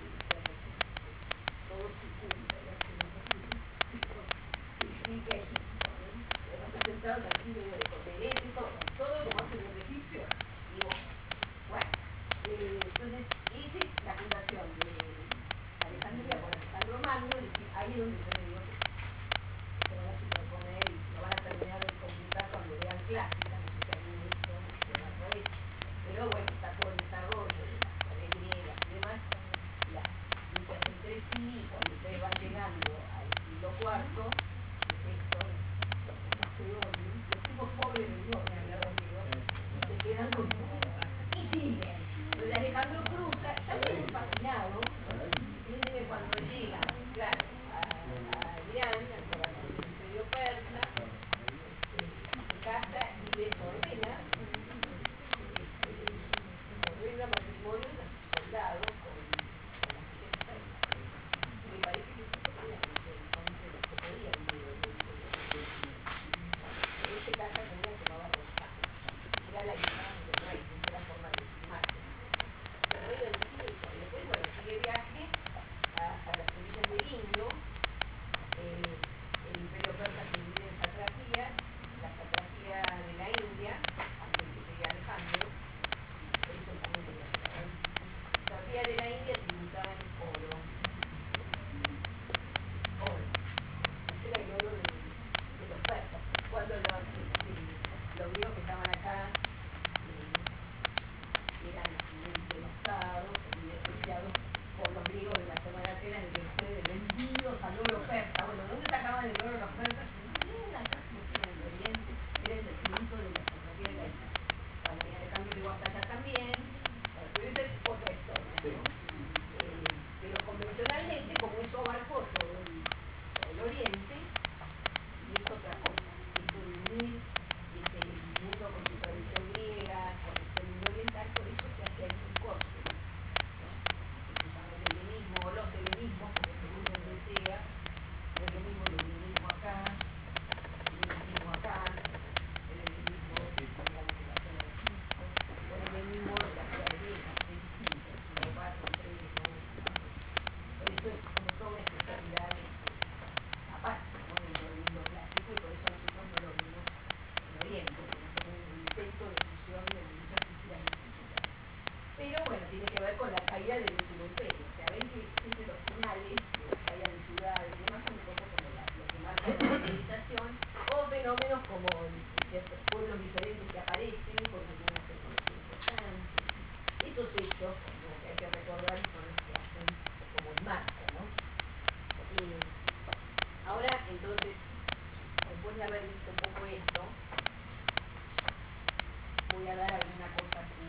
todo sucumbe a los que explica Egipto, ¿no? Representados así medio de cotelete, todo, todo como hacen los egipcios, y bueno, bueno eh, entonces esa es la fundación de Alejandría por Alejandro Magno, es decir, ahí es donde yo le digo que se van a superponer y lo van a terminar de complicar cuando vean clásica, no sé si alguien hizo una vez, pero bueno, está todo el desarrollo de las ciudades griegas y demás, las luchas entre sí, cuando ustedes van llegando al siglo cuarto, es esto, los macedonios, los tipos pobres del norte, se quedan con todo, y siguen. Entonces Alejandro cruza, está muy fascinado, fíjense que cuando llega, claro, a, a Irán, al corazón del imperio persa, este, se casa y ve menos como ciertos pueblos diferentes que aparecen porque tienen una tecnología importante. Esos hechos, como que hay que recordar, son los que hacen como el marco, ¿no? Eh, ahora, entonces, después de haber visto un poco esto, voy a dar alguna cosa así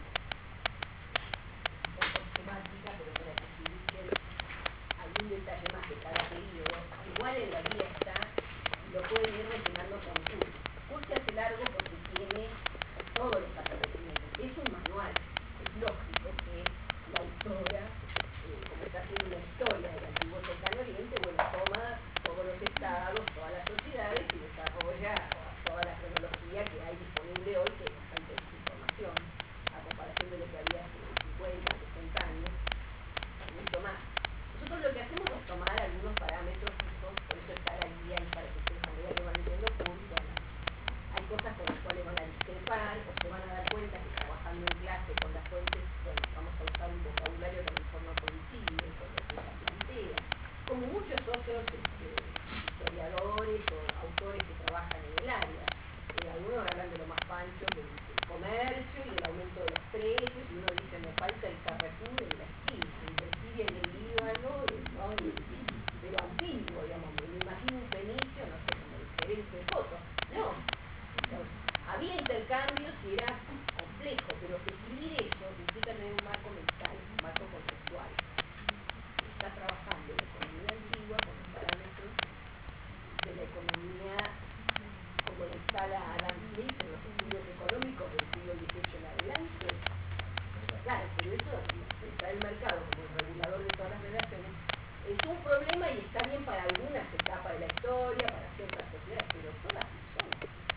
un poco esquemática, pero para que se ubiquen algún detalle más de cada periodo. Igual en la guía está, lo pueden ir rellenando con curso. Curso se hace largo porque tiene todos los acontecimientos. Es un manual. Es lógico que la autora, eh, como está haciendo una historia del antiguo cercano oriente, bueno, toma todos los estados, todas las sociedades y desarrolla toda la cronología que hay disponible hoy, que es bastante información, a comparación de lo que había hace cincuenta, sesenta años, mucho más. Nosotros lo que hacemos es tomar algunos parámetros fijos, por eso está la guía y para que ustedes a medida que van leyendo puntos. Hay cosas con las cuales van a discrepar o se van a dar cuenta que trabajando en clase con las fuentes, bueno, vamos a usar un vocabulario que en forma coincide con lo que ella plantea. Como muchos otros este, historiadores o autores que trabajan en el área, eh, algunos hablan de lo más pancho, del, del comercio y del aumento de los precios, y uno dice, me falta el Carrefour en la esquina, invertir en el Líbano, ¿no? Pero antiguo, digamos, me imagino un fenicio, no sé, como el gerente de foto. No, había intercambios y era complejo, pero escribir eso implica tener un marco mental, un marco conceptual. Está trabajando en la economía antigua con los parámetros de la economía como le instala Adam Smith en los estudios económicos del siglo dieciocho en adelante. Claro, pero eso está el mercado como el regulador de todas las relaciones. Es un problema y está bien para algunas etapas de la historia, para ciertas sociedades, pero todas no son.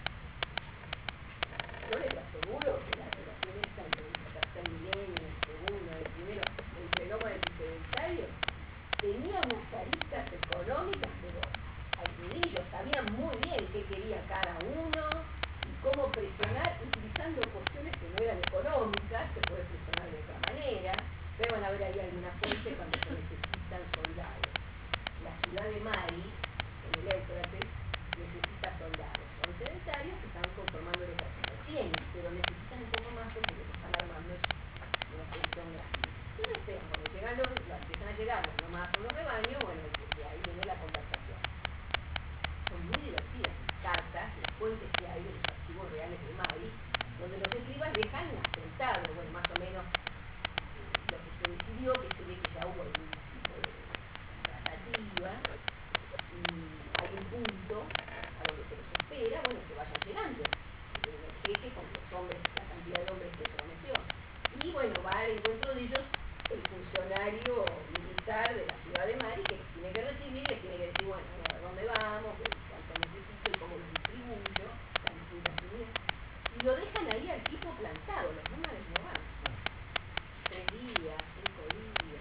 Yo les aseguro que la relación esta entre el tercer milenio, el segundo, el primero, entre nómadas y sedentarios, tenía unas aristas económicas, pero al dedillo, sabían muy bien qué quería cada uno y cómo presionar, utilizando cuestiones que no eran económicas, se puede presionar de otra manera, pero van a ver ahí algunas fuentes cuando se necesitan soldados. La ciudad de Mari, en el Éufrates, necesita soldados. Son sedentarios que están conformando el ejército. Tienen, pero necesitan un poco más porque lo que están armando es una extensión grande. Entonces esperan, cuando llegan los, empiezan a llegar los nomás con los rebaños, bueno, de ahí viene la conversación. Son muy divertidas las cartas, las fuentes que hay de los archivos reales de Mari, donde los escribas dejan asentado, bueno, más o menos eh, lo que se decidió, que se ve que ya hubo algún tipo de tratativa, y hay un punto a donde se los espera, bueno, que vayan llegando, que el jefe con los hombres, la cantidad de hombres que prometió. Y bueno, va al encuentro de ellos el funcionario militar de la ciudad de Mari, que los tiene que recibir, les tiene que decir, bueno, a dónde vamos, cuánto necesito y cómo los distribuyo, las distintas unidades. Y lo dejan ahí al tipo plantado, los nómades no van. Tres días, cinco días.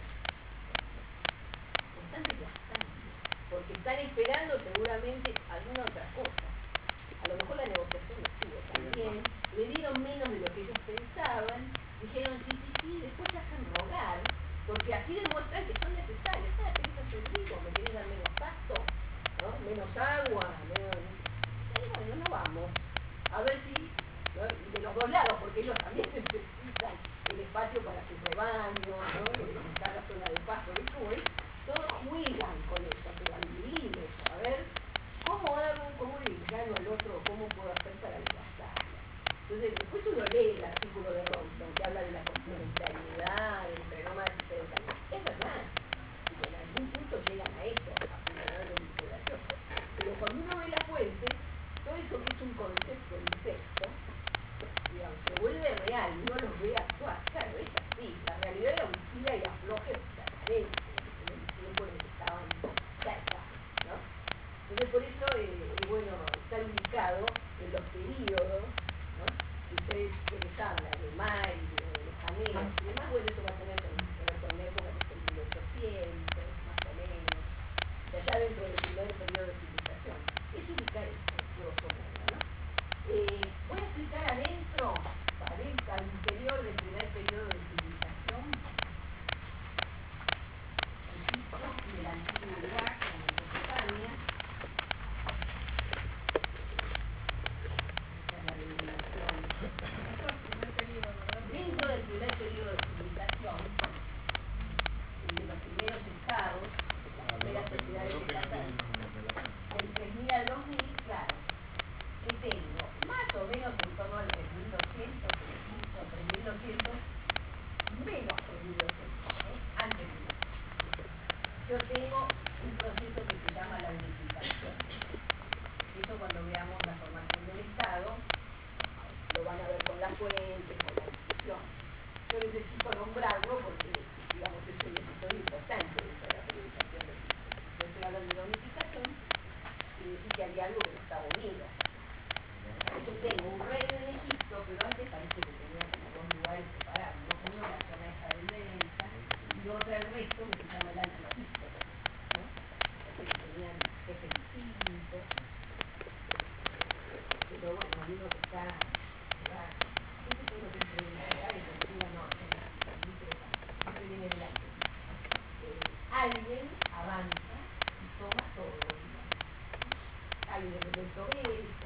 Bastante bastante. Porque están esperando seguramente alguna otra cosa. A lo mejor la negociación no estuvo tan bien, le dieron menos de lo que ellos pensaban, dijeron sí, sí, sí, después se hacen rogar, porque así demuestran que son necesarios. Ah, ¿querés hacer rico? ¿Me querés dar menos pasto? ¿No? Menos agua, menos... Y bueno, no vamos. A ver si, ¿no? De los dos lados, porque ellos también necesitan el espacio para sus rebaños, ¿no? Cada zona de pasto, ¿ves cómo es? Todos juegan con eso, pero al vivir eso, a ver, ¿cómo hago? ¿Cómo le gano al otro? ¿Cómo puedo hacer para desgastarlo? Entonces, después uno lee el artículo de Robinson que habla de la complementariedad entre nómadas y sedentarios. Es verdad, y en algún punto llegan a eso, a funcionar de vinculación. Pero cuando uno ve la fuente, todo eso que es un concepto en texto, digamos, se vuelve real, uno los ve actuar. Claro, es así, la realidad era un tira y afloje permanente en el tiempo en el que estaban cerca, ¿no? Entonces, por eso eh, es bueno estar ubicado en los periodos, ¿no? Que ustedes que les hablan de Mari, de los Janeos y demás, bueno, eso va a tener que ver con una época que es el mil ochocientos, más o menos, de allá dentro del primer periodo de civilización. Es ubicar eso, grosso modo, ¿no? Eh, voy a explicar adentro, adentro, al interior del primer periodo de civilización, Egipto y el antiguo Irak, en Mesopotamia. ochocientos menos que mil doscientos, ¿eh? Antes de mil doscientos. Yo tengo un proceso que se llama la unificación. Eso cuando veamos la formación del Estado, lo van a ver con la fuente, con la discusión. Yo necesito nombrarlo porque, digamos, es un episodio importante dentro de la periodización del Egipto. Yo estoy hablando de la unificación, quiere decir que había algo que no estaba unido. Yo tengo un reino en Egipto, pero antes parece que tenía como dos lugares separados, ¿no? Uno la zona esta del delta y otro el resto que se llama el Alto Egipto, ¿no? Entonces tenían jefes distintos, pero bueno, hay uno que está, está siempre tengo que entrevistar y consigo no, siempre viene del Alto Egipto. Eh, alguien avanza y toma todo, digamos. Hay un elemento bélico.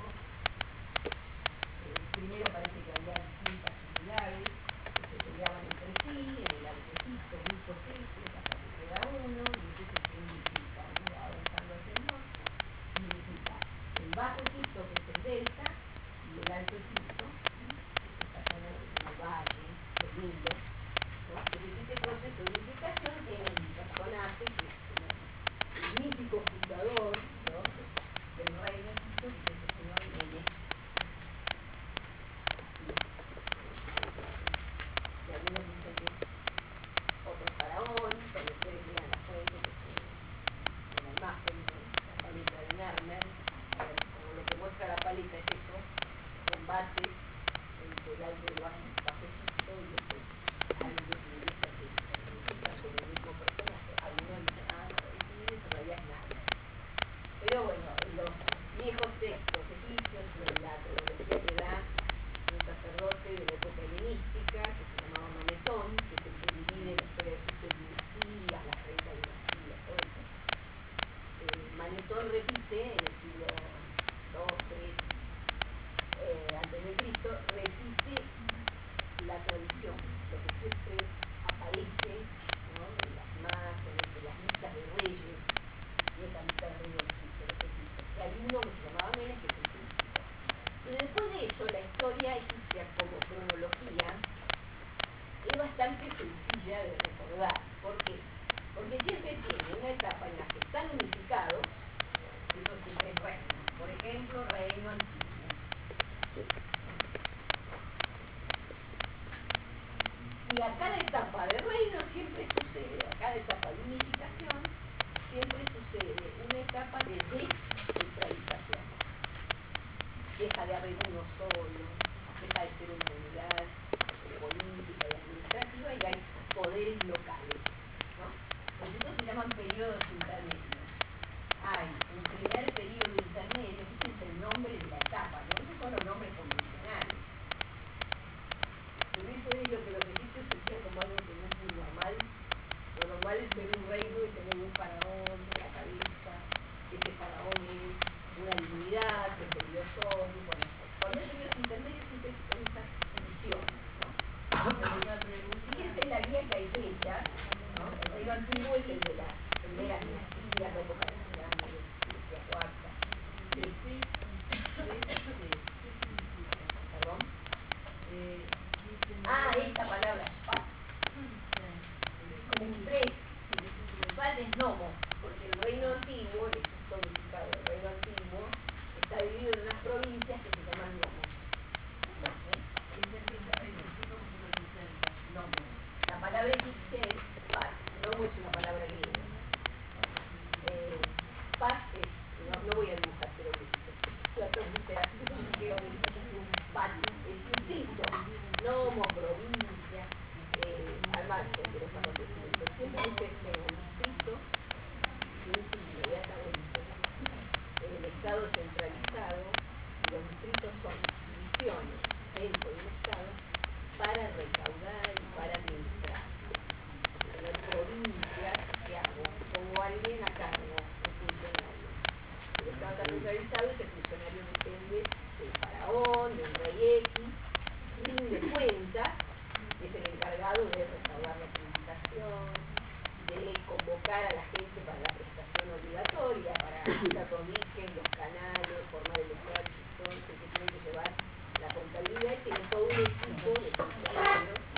Primero parece que había distintas unidades que se peleaban entre sí, en el Alto Egipto, muchos jefes, hasta que queda uno, y entonces se unifica, ¿no? Va avanzando hacia el norte, unifica el Bajo Egipto, que es el delta, y el Alto Egipto, esta zona que es el valle, el Nilo, ¿no? Entonces este proceso de unificación tiene un personaje que es como el mítico fundador, ¿no?, del reino egipcio, que es el señor Menes. Y algunos dicen que es otro faraón, cuando ustedes vean la fuente, que es una imagen de la paleta de Nermer, como lo que muestra la paleta es eso, combates entre el Alto y el Bajo Egipto, y después hay un documentista que está con el mismo personaje. Algunos dicen, ah, no, ese en realidad es nada. Pero bueno, en los viejos textos egipcios, en la cronología que da un sacerdote de la época helenística que se llamaba Manetón, que es el que divide la historia de Egipto en dinastías, las treinta dinastías, todo eso. Eh, Manetón repite en el siglo dos, tres eh, antes de Cristo, repite la tradición, lo que siempre aparece, ¿no?, en las imágenes, en las listas de reyes, y esa lista de reyes egipcios, los egipcios. Y hay uno que se llamaba Menes, que es el príncipe. Y después de eso, la historia egipcia como cronología es bastante sencilla de recordar. ¿Por qué? Porque siempre tiene una etapa en la que están unificados, eso siempre es reino. Por ejemplo, reino antiguo. Y a cada etapa de reino siempre sucede, a cada etapa de unificación, siempre sucede una etapa de descentralización. Deja de haber uno solo, deja de ser una unidad política y administrativa y hay poderes locales, ¿no? Pues estos se llaman periodos intermedios. Hay un primer periodo intermedio, fíjense el nombre de la etapa, ¿no? Esos son los nombres convencionales. Pero eso es lo que los egipcios sentían como algo que no es muy normal. Lo normal es ser un reino y tener un faraón en la cabeza. Ese faraón es una divinidad, que es el dios Sol. Bueno, cuando hay periodos intermedios siempre son esas divisiones, ¿no? Si esta es la guía que hay hecha, ¿no? El reino antiguo es el de la primera dinastía, la época de las pirámides, dinastía cuarta. Sí. ¿Perdón? Ah, esta palabra, spat. Como un tres. Spat es nomo, porque el reino antiguo, el Egipto unificado, el reino antiguo, está dividido en unas provincias que se llaman nomos. Nomos. La palabra egipcia es spat. Nomo es una palabra griega. Eh, spat es, no, no voy a dibujar, pero la pronuncia spat es distrito. Nomo, provincia, eh, al margen de los acontecimientos. Siempre ustedes tengan un distrito y un siglo, ya está bonito. El Estado centralizado, y los distritos son divisiones dentro de un Estado para recaudar y para administrar. En las provincias, ¿qué hago? Pongo a alguien a cargo, un funcionario. El Estado está centralizado y ese funcionario depende del faraón, del rey X, rinde cuentas, es el encargado de recaudar la tributación, de convocar a la gente para la prestación obligatoria, para que se prodigen los canales, formar el ejército, el que tiene que llevar la contabilidad, tiene todo un equipo de funcionarios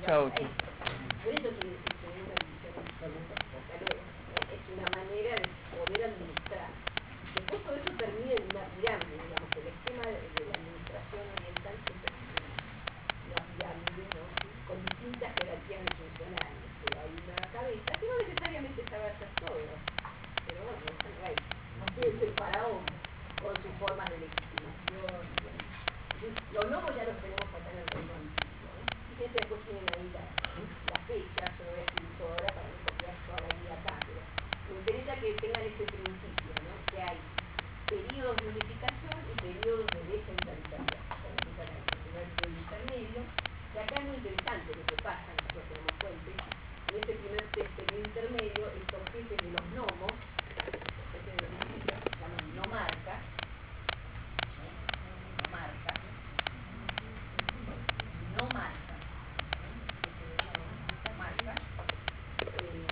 Chao. a esto. Por eso quiere decir que hay una división absoluta. Hasta luego. Es una manera de poder administrar. Después todo eso termina en una pirámide, digamos, el esquema de, de la administración oriental siempre es una pirámide, ¿no? Con distintas jerarquías funcionales. Pero hay una cabeza que no necesariamente sabe hacer todo, pero bueno, es el rey. Es el faraón, con sus formas de legitimación. Los lobos ya los tenemos acá en el reino antiguo, ¿no? Fíjense, después tienen ahí la, la fecha, yo lo voy a escribir todo ahora para no copiar toda la guía acá, pero me interesa que tengan ese principio, ¿no? Que hay periodos de unificación y periodos de descentralización, como empiezan a el primer periodo intermedio, y acá es muy interesante lo que pasa, nosotros tenemos fuentes, en ese primer periodo intermedio, estos jefes de los gnomos, los jefes de los gnomos se llaman nomarcas, nomarcas, no marca, no marca, eh,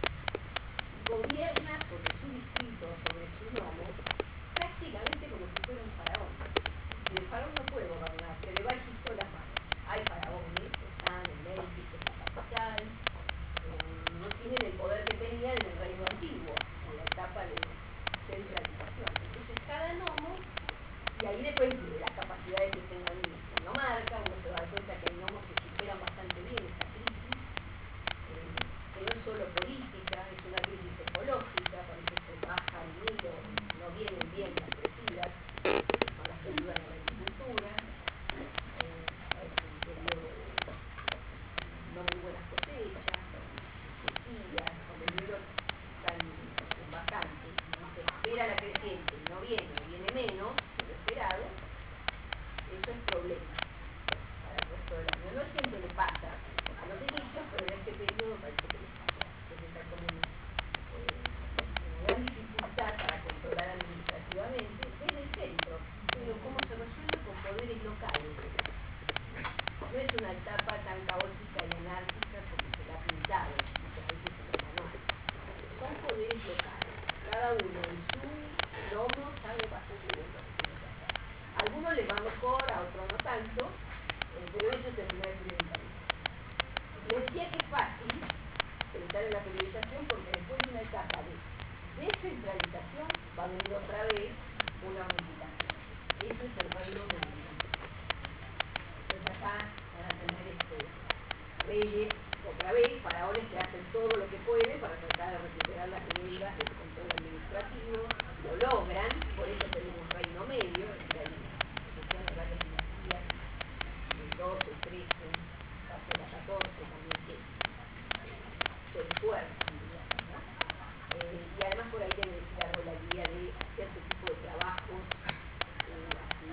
gobierna sobre su distrito, sobre su nomo, prácticamente como si fuera un faraón. Y el faraón no puede gobernar, se le va Egipto de las manos. Hay faraones que están en Memphis, que es la capital, eh, no tienen el poder que tenían en el reino antiguo, en la etapa de centralización. Entonces cada nomo, y ahí depende de las capacidades que tengan el nomarca, uno se va a dar cuenta que hay gnomos que superan bastante bien esta crisis, eh, que no es solo política, es una crisis ecológica, por eso se baja el Nilo, no vienen bien las crecidas, son las que ayudan a la agricultura, eh, es un periodo de no muy buenas cosechas, sequías, cuando el Nilo está en, en bajante, y se espera la creciente y no viene, o viene menos de lo esperado, eso es problema para el resto del año. No siempre le pasa a los egipcios, pero en este periodo parece que les pasa. Entonces hay como una, eh, una gran dificultad para controlar administrativamente desde el centro, pero cómo se resuelve con poderes locales. No es una etapa tan caótica y anárquica como se la ha pintado muchas veces en los manuales. Son poderes locales, cada uno en su lomo sabe bastante bien lo que tiene que hacer. A algunos les va mejor, a otros no tanto, eh, pero eso es el primer periodización. Les decía que es fácil pensar en la periodización porque después de una etapa de descentralización va a venir otra vez una unificación. Eso es el reino de Dios. Entonces acá van a tener este, reyes, otra vez, faraones que hacen todo lo que pueden para tratar de recuperar las riendas del control administrativo, lo logran, por eso tenemos un reino medio, es decir, hay sucesión de varias dinastías, de doce, trece, parte de la catorce también que se esfuerzan, digamos, ¿no? Eh, y además por ahí debe decir algo la guía de cierto tipo de trabajos eh, así,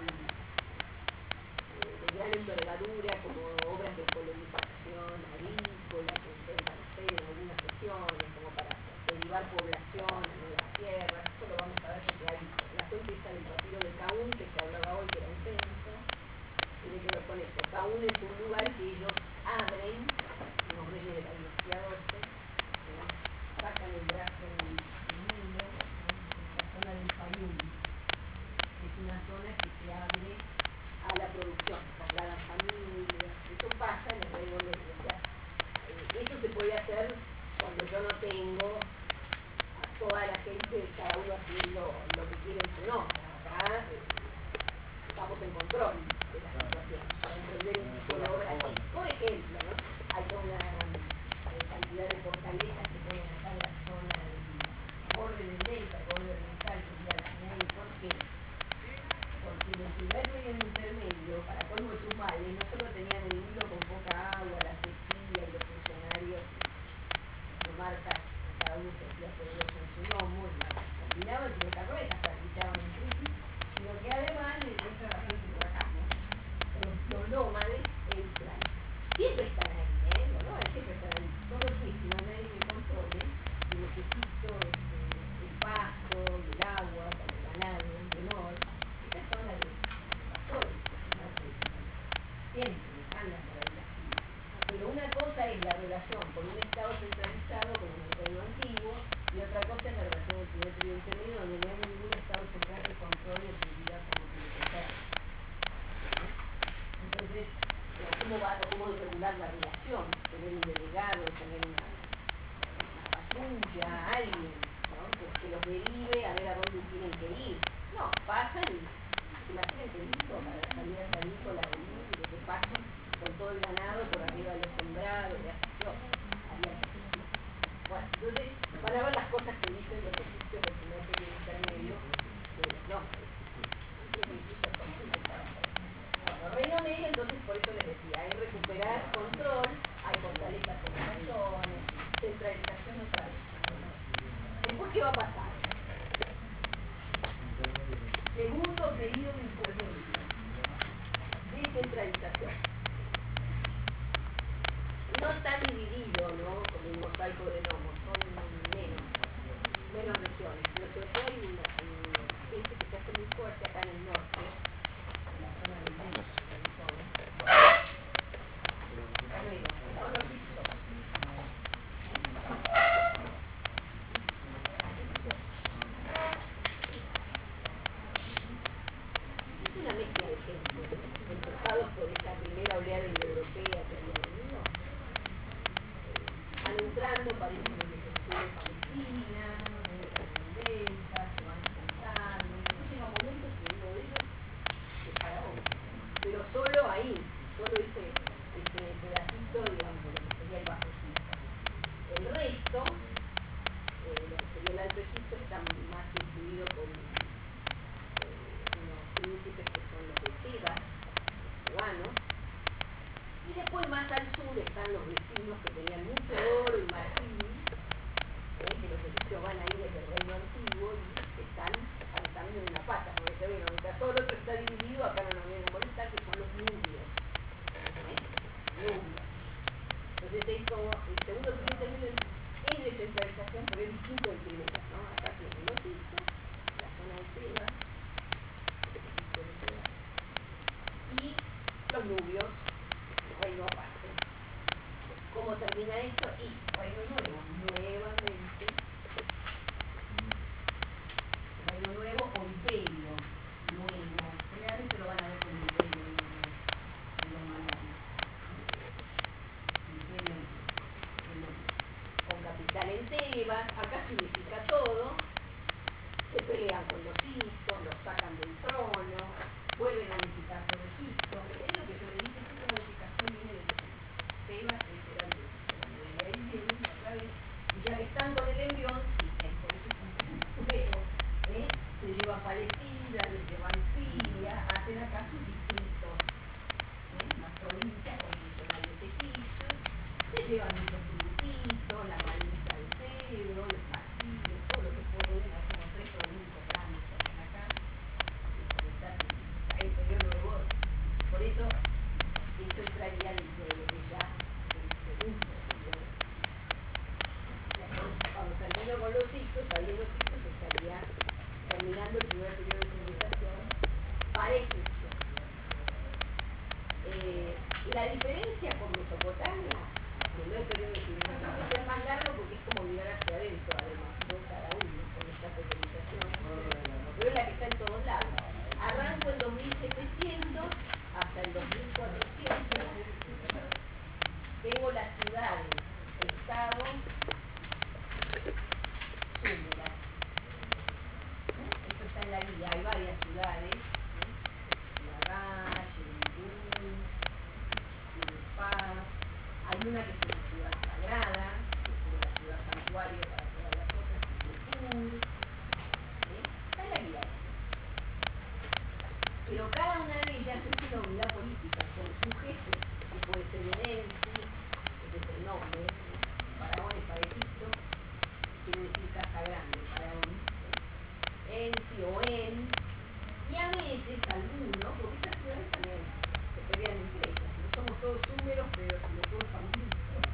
eh, de gran envergadura, como obras de colonización agrícola que intentan hacer en algunas regiones, como para derivar población a nuevas tierras. Eso lo vamos a ver porque hay la fuente esa del papiro de Caún que se hablaba hoy, que era un censo, tiene que ver con eso. Caún es un lugar que ellos abren, los reyes de la dinastía doce, eh, sacan el brazo del Nilo, la zona del Fayum, que es una zona que se abre a la producción, trasladan familias, eso pasa en el reino medio. O sea, eh, eso se puede hacer cuando yo no tengo a toda la gente, cada uno haciendo lo que quiere en su nombre. Acá eh, estamos en control de la situación, para emprender un tipo de obra así. Por ejemplo, ¿no? Hay toda una eh, cantidad de fortalezas que ponen acá en la zona del borde del delta, el borde oriental, que sería la Sinai. ¿Por qué? Porque en el primer periodo intermedio, para colmo de sus males, no solo tenían el Nilo con poca agua, la sequía y los funcionarios, los marcas, cada uno se hacía poderoso en su lomo, y combinaban sin carretas, practicaban en crisis, sino que además les deja bastante por acá, ¿no? Los, los nómades entran, siempre están ahí, ¿eh? Los nómades siempre están ahí, solo que si no hay nadie que controle, y necesito este, el pasto, el agua, para el ganado, el menor, esa zona de pastores, ¿no? Siempre andan por ahí las tribus. Pero una cosa es la relación con un Estado centralizado, como en el reino antiguo, y otra cosa es la relación del primer periodo intermedio, donde no hay ningún Estado central que controle y diga cómo tiene que ser. Entonces, como cómo, va, cómo regular la relación, tener un delegado, tener una, una patrulla, alguien, ¿no? que los derive a ver a dónde tienen que ir. No, pasan y se imaginan que listo para la salida agrícola de y de que pasen con todo el ganado por arriba de los sembrados, de no, había que decir. Bueno, entonces van a ver las cosas que dicen los egipcios del primer periodo intermedio de los nombres. Bueno, Reino Medio, entonces por eso les decía, hay recuperar control, hay fortalezas en las regiones, centralización otra vez. Después, ¿qué va a pasar? Segundo periodo intermedio, descentralización. No tan dividido, ¿no? Como un mosaico de gnomos, son menos, menos regiones. Pero sobre todo hay una, una gente que se hace muy fuerte acá en el norte, en la zona del medio, sobre todo. Bueno, son los hicsos. Es una mezcla de gente, empujados por esta primera oleada indoeuropea que había venido. Van entrando, parece que se descubre Palestina, entran en Delta, se van juntando, después llega un momento que uno de ellos es faraón, pero solo ahí, solo ese, ese pedacito, digamos, de lo que sería el Bajo Egipto. El resto, eh, lo que sería el Alto Egipto, está más influido por eh, unos príncipes que son los de Tebas, los cubanos. Y después más al sur están los vecinos que tenían mucho oro y marfil, eh, que los egipcios van ahí desde el reino antiguo y están saltando en una pata, porque se ven, mientras todo el otro está dividido, acá no nos vienen a molestar, que son los nubios. ¿Eh? Nubios. Entonces es como, el segundo periodo es descentralización, pero es distinto del primero, ¿no? Acá tienen los hijos, la zona de Tebas, y los nubios, reino aparte. ¿Cómo termina esto? Y reino nuevo, nuevamente. Reino nuevo o imperio nuevo. Generalmente lo van a ver como imperio nuevo en los manuales. Imperio nuevo. Con capital en Tebas, acá se unifica todo. Se pelean con los hicsos, los sacan del trono, vuelven a unificar todo Egipto. Es lo que yo le dije, esta unificación viene de Tebas, ese era el de ahí vienen otra vez, y ya que están con el envión, siguen, por eso es un nuevo, ¿eh? Se llevan Palestina, se llevan Siria, hacen acá sus distritos, ¿eh? Más provincias constitucionales egipcios, se llevan muchos tributitos, la maliza del cedro, los pastillos, todo lo que pueden, hay como tres provincias grandes que hacen acá, el periodo nuevo, por eso eso entraría dentro de lo que ya el segundo periodo. Cuando termino con los hijos, ahí en los hijos estaría terminando el primer periodo de civilización para Egipto. Eh, la diferencia con Mesopotamia, el primer periodo de civilización, es más largo porque es como mirar hacia adentro, además, no cada uno con esta civilización, pero es la que está en todos lados. Arranco en dos mil setecientos hasta el dos mil cuatrocientos. Tengo las ciudades, estados, súmeras. ¿Eh? Esto está en la guía, hay varias ciudades. ¿Eh? Lagash, Yeridún, Paz. Hay una que es una ciudad sagrada, que es como la ciudad santuario para todas las cosas, que es Nippur. ¿Eh? Está en la guía. Pero cada una de ellas es una unidad política, con su jefe, que puede ser un ensi, ese es el nombre, ¿eh? Faraón es para Egipto, quiere decir casa grande, faraón, ¿eh? Ensi o en, y a veces algunos, porque estas ciudades también se pelean entre ellas, no somos todos húmeros, pero somos todos familiares,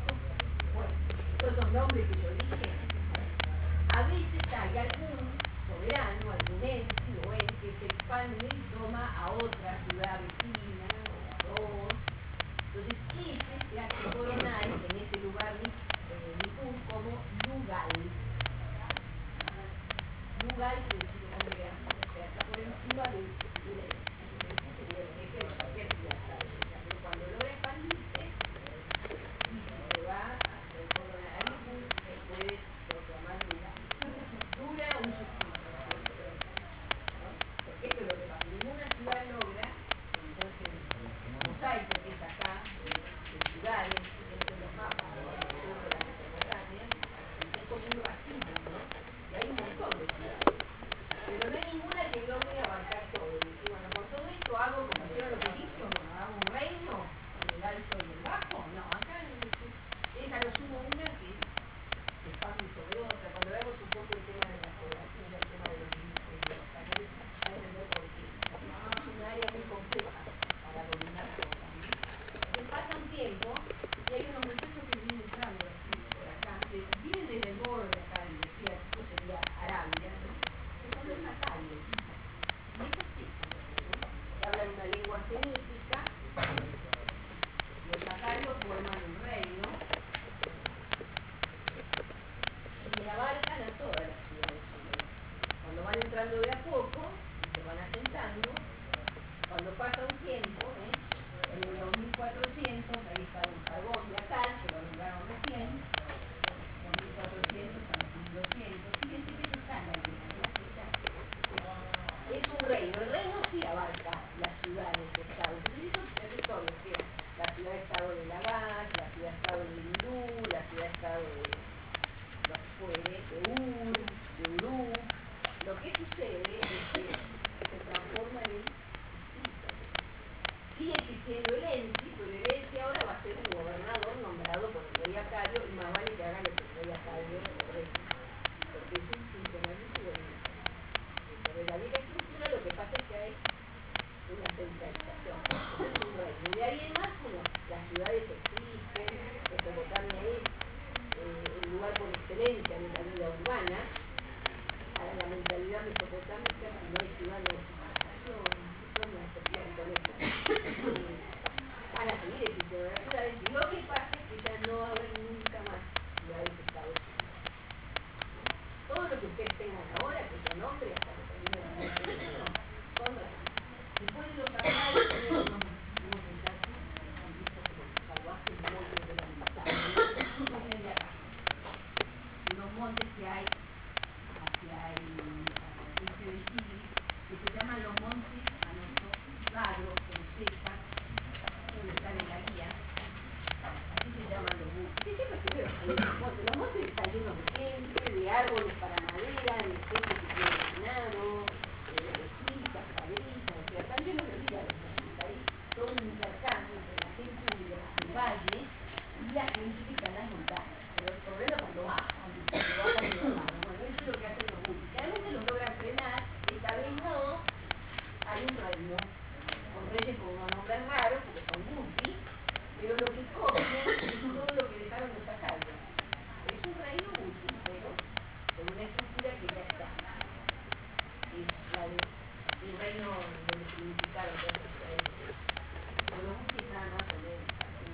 sigue existiendo el ENSI, pero el ENSI ahora va a ser un gobernador nombrado por el rey Acadio, y más vale que haga lo que el rey Acadio ordene, porque es un funcionamiento gubernamental. Sobre la vieja estructura lo que pasa es que hay una centralización, es un reino. Y de ahí en más, bueno, las ciudades existen, Mesopotamia es eh, el lugar por excelencia de la vida urbana. Ahora la mentalidad mesopotámica, si no hay ciudad no hay civilización, son una excepción con esto. Eh, van a seguir existiendo las ciudades, y lo que pasa es que ya no va a haber nunca más ciudades-estados. Todo lo que ustedes tengan ahora, que yo nombre, hasta que termine la mentalidad, son reinos. Después de los acádios tenemos unos, unos muchachos que son vistos como salvajes muy organizados. Uno viene de acá, unos montes que hay hacia el este de Chile, que se llaman los montes Anosos Sagros, con Z, donde están en la guía. Así se llaman los montes. Que siempre estuvieron ahí los montes. Los montes están llenos de gente, de árboles para madera, de gente que tiene ganado, de repisas, cabritas, o sea, están llenos de vida los montes. Hay todo un intercambio entre la gente del valle y la gente que está en las montañas. Pero el problema es cuando bajan, cuando bajan y no bajan. Bueno, eso es lo que hacen los montes. Realmente los logran frenar, esta vez no, hay un reino, con reyes como no nombran raros, porque son multis, pero lo que copian es todo lo que dejaron los acadios. Es un reino multi, pero con una estructura que ya está. Es la de un reino donde se unificaron todas las ciudades. Pero los multis nada más son de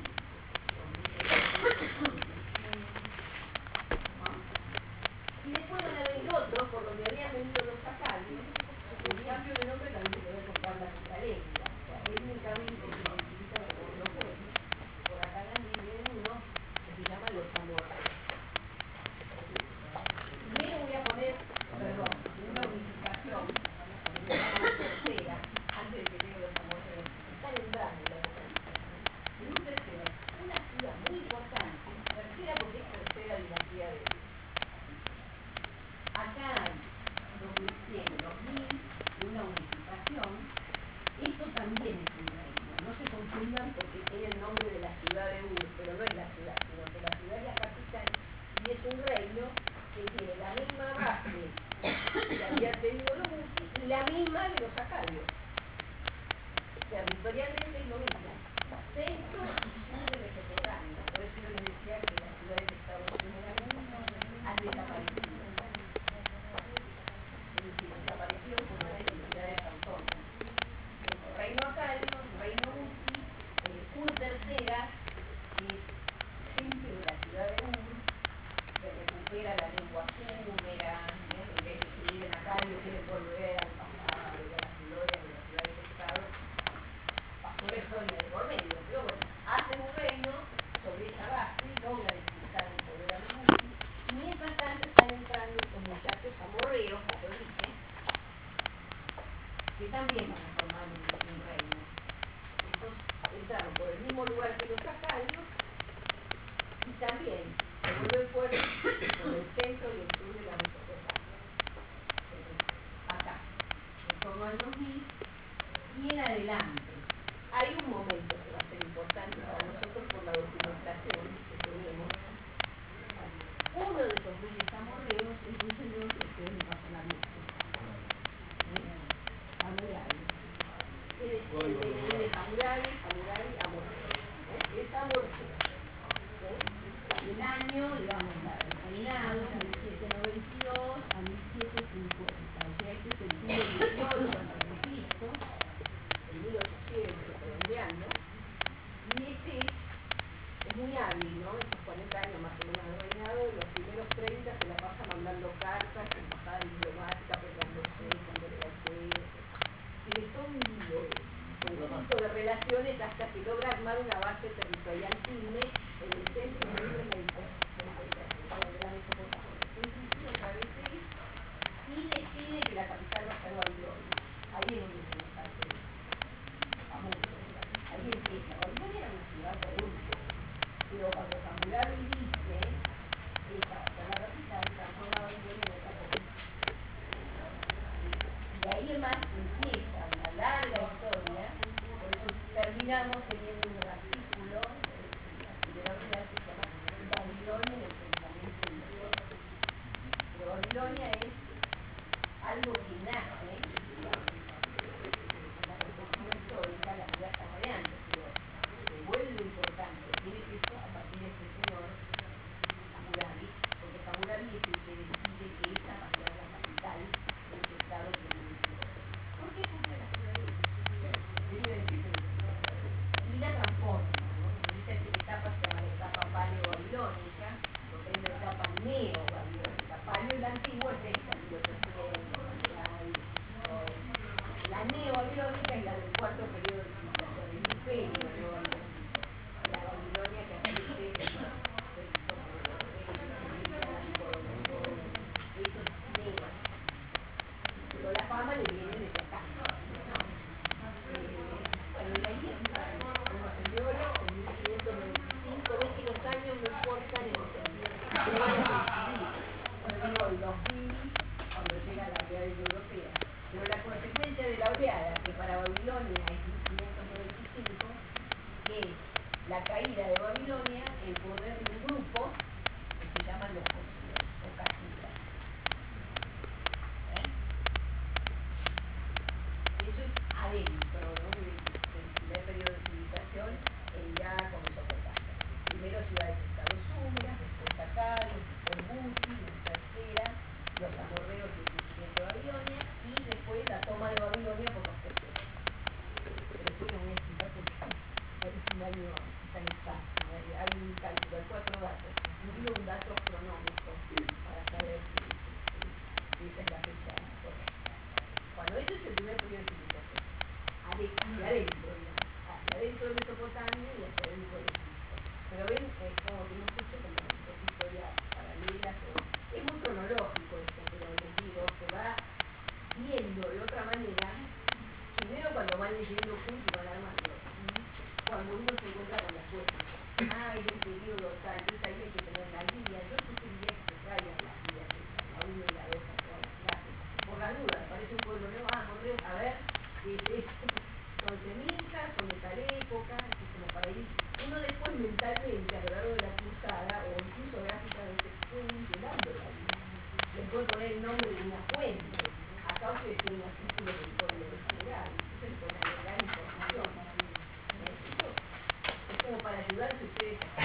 y después van a venir otros por donde habían venido los acadios. El cambio de nombre también se puede contar la lengua. O sea, étnicamente se identifican con los pueblos. Por acá también viene uno que se llama los amorreos. Primero voy a poner, perdón, una unificación que se llama tercera, antes de que lleguen los amorreos. Están entrando en la época. En un tercero, una ciudad muy importante, tercera porque es tercera dinastía de Dios. Acá hay los mil y una unificación. Esto también es un reino. No se confundan porque tiene el nombre de la ciudad de Ur, pero no es la ciudad, sino que la ciudad es la capital y es un reino que tiene la misma base que había tenido los multis y la misma de los acadios. Territorialmente es lo mismo. Centro y sur de Mesopotamia. Por eso yo les decía que las ciudades de Estados Unidos han desaparecido. Desaparecieron por las identidades autónomas. El reino acadio, el reino multi, eh, Ur tercera, que es gente de la ciudad de Ur, que recupera la lengua súmera, ¿eh? En vez de escribir en acadio, quieren volver al pasado y a las glorias de las ciudades-estado. Pasó la historia de por medio, pero bueno, hacen un reino sobre esa base, logran expulsar el poder a los multi, y mientras tanto están entrando estos muchachos amorreos, como dije, que también van a formar un, un reino. Estos entraron por el mismo lugar que los acadios y también se vuelven fuertes por el centro y el sur de la Mesopotamia. Acá, en torno al dos mil y en adelante. Hay un momento que va a ser importante para nosotros por la documentación que tenemos. Uno de esos reyes amorreos es un señor que ustedes me pasan a mí. Hammurabi. Él es el de Hammurabi, Hammurabi, Amorfeo. ¿Eh? Es Amorfeo. ¿Eh? El año, digamos, el reinado, mil setecientos noventa y dos a mil setecientos cincuenta. O sea, este es el siglo dieciocho antes de Cristo, el mil ochocientos, redondeando. Y este es, es muy hábil, ¿no? Estos cuarenta años más o menos de reinado, los primeros treinta se la pasa mandando cartas, embajada diplomática, peleándose, dándole al pueblo. Tiene todo un lío, un conjunto de relaciones hasta que logra armar una base territorial firme en el centro de la de la Mesopotamia. En principio otra vez él y decide que la capital va a ser Babilonia. Ahí es donde se nos hace famoso. Ahí empieza. Babilonia era una ciudad corrupta, pero cuando Hammurabi dice esa va a ser la capital, transforma a Babilonia en otra cosa. Y ahí además empieza una larga historia, por eso termina terminamos teniendo un artículo de la unidad que se llama Babilonia en el pensamiento interior. Pero Babilonia es algo que nace, digamos, en la perspectiva histórica, la vida está variando, pero se vuelve importante, tiene peso a partir de este señor Hammurabi, porque Hammurabi es el que decide que esa va a ser la capital de ese estado que inició. ¿Por qué funciona Hammurabi? Y la transforma, ¿no? En esa etapa se llama la etapa paleo-babilónica, porque hay una etapa neo-babilónica. Paleo y la antigua es esta, mil ochocientos, la neo-babilónica es la del cuarto periodo de civilización, el imperio neo-babilónico. La Babilonia que aparece en los textos de los reyes, eso es neo. Pero la fama le viene desde acá, ¿no? Bueno, y ahí está, uno ascendió en mil quinientos veinticinco, ves que los años no importan en el sentido de que se van a coincidir. Yo digo el dos mil, cuando llega la oleada europea. Pero la consecuencia de la oleada, que para Babilonia es mil quinientos noventa y cinco, es la caída de Babilonia en poder de un grupo que se llaman los cosidos o casitas. ¿Eh? Eso es adentro, ¿no? del, del primer periodo de civilización en ya con Mesopotamia. Primero ciudades estados húmedas, después acadios, después butis, en tercera, los amorreos y el crecimiento de Babilonia, y después la toma de Babilonia por los persas. Pero después no voy a explicar por qué es un año tan exacto. Hay un cálculo, hay cuatro datos, incluido un dato astronómico para saber si, si, si esa es la fecha correcta. Bueno, ese es el primer periodo de civilización. Hacia adentro, digamos. Hacia adentro de Mesopotamia y hacia adentro de Egipto. Pero ven, eh, como que hemos hecho como dos historias paralelas. O, es muy cronológico esto, pero les digo, se va viendo de otra manera. Primero cuando van leyendo juntos y van armando. Cuando uno se encuentra con las fuentes. Ah, es un periodo tal, entonces ahí hay que tener la guía. Yo sugeriría que se traigan las guías, la uno y la dos a todas las clases. Por las dudas, parece un pueblo nuevo, ah, Morreo, a ver, ¿qué es esto? Son semillas, son de tal época, así como para ir. Uno después mentalmente a lo largo de la cursada, o incluso gráficamente, puede ir llenando la guía. Le puede poner el nombre de una fuente. Acá ustedes tienen artículos del Código de General, entonces le pueden agregar información. ¿Eh? Eso es como para ayudarse ustedes a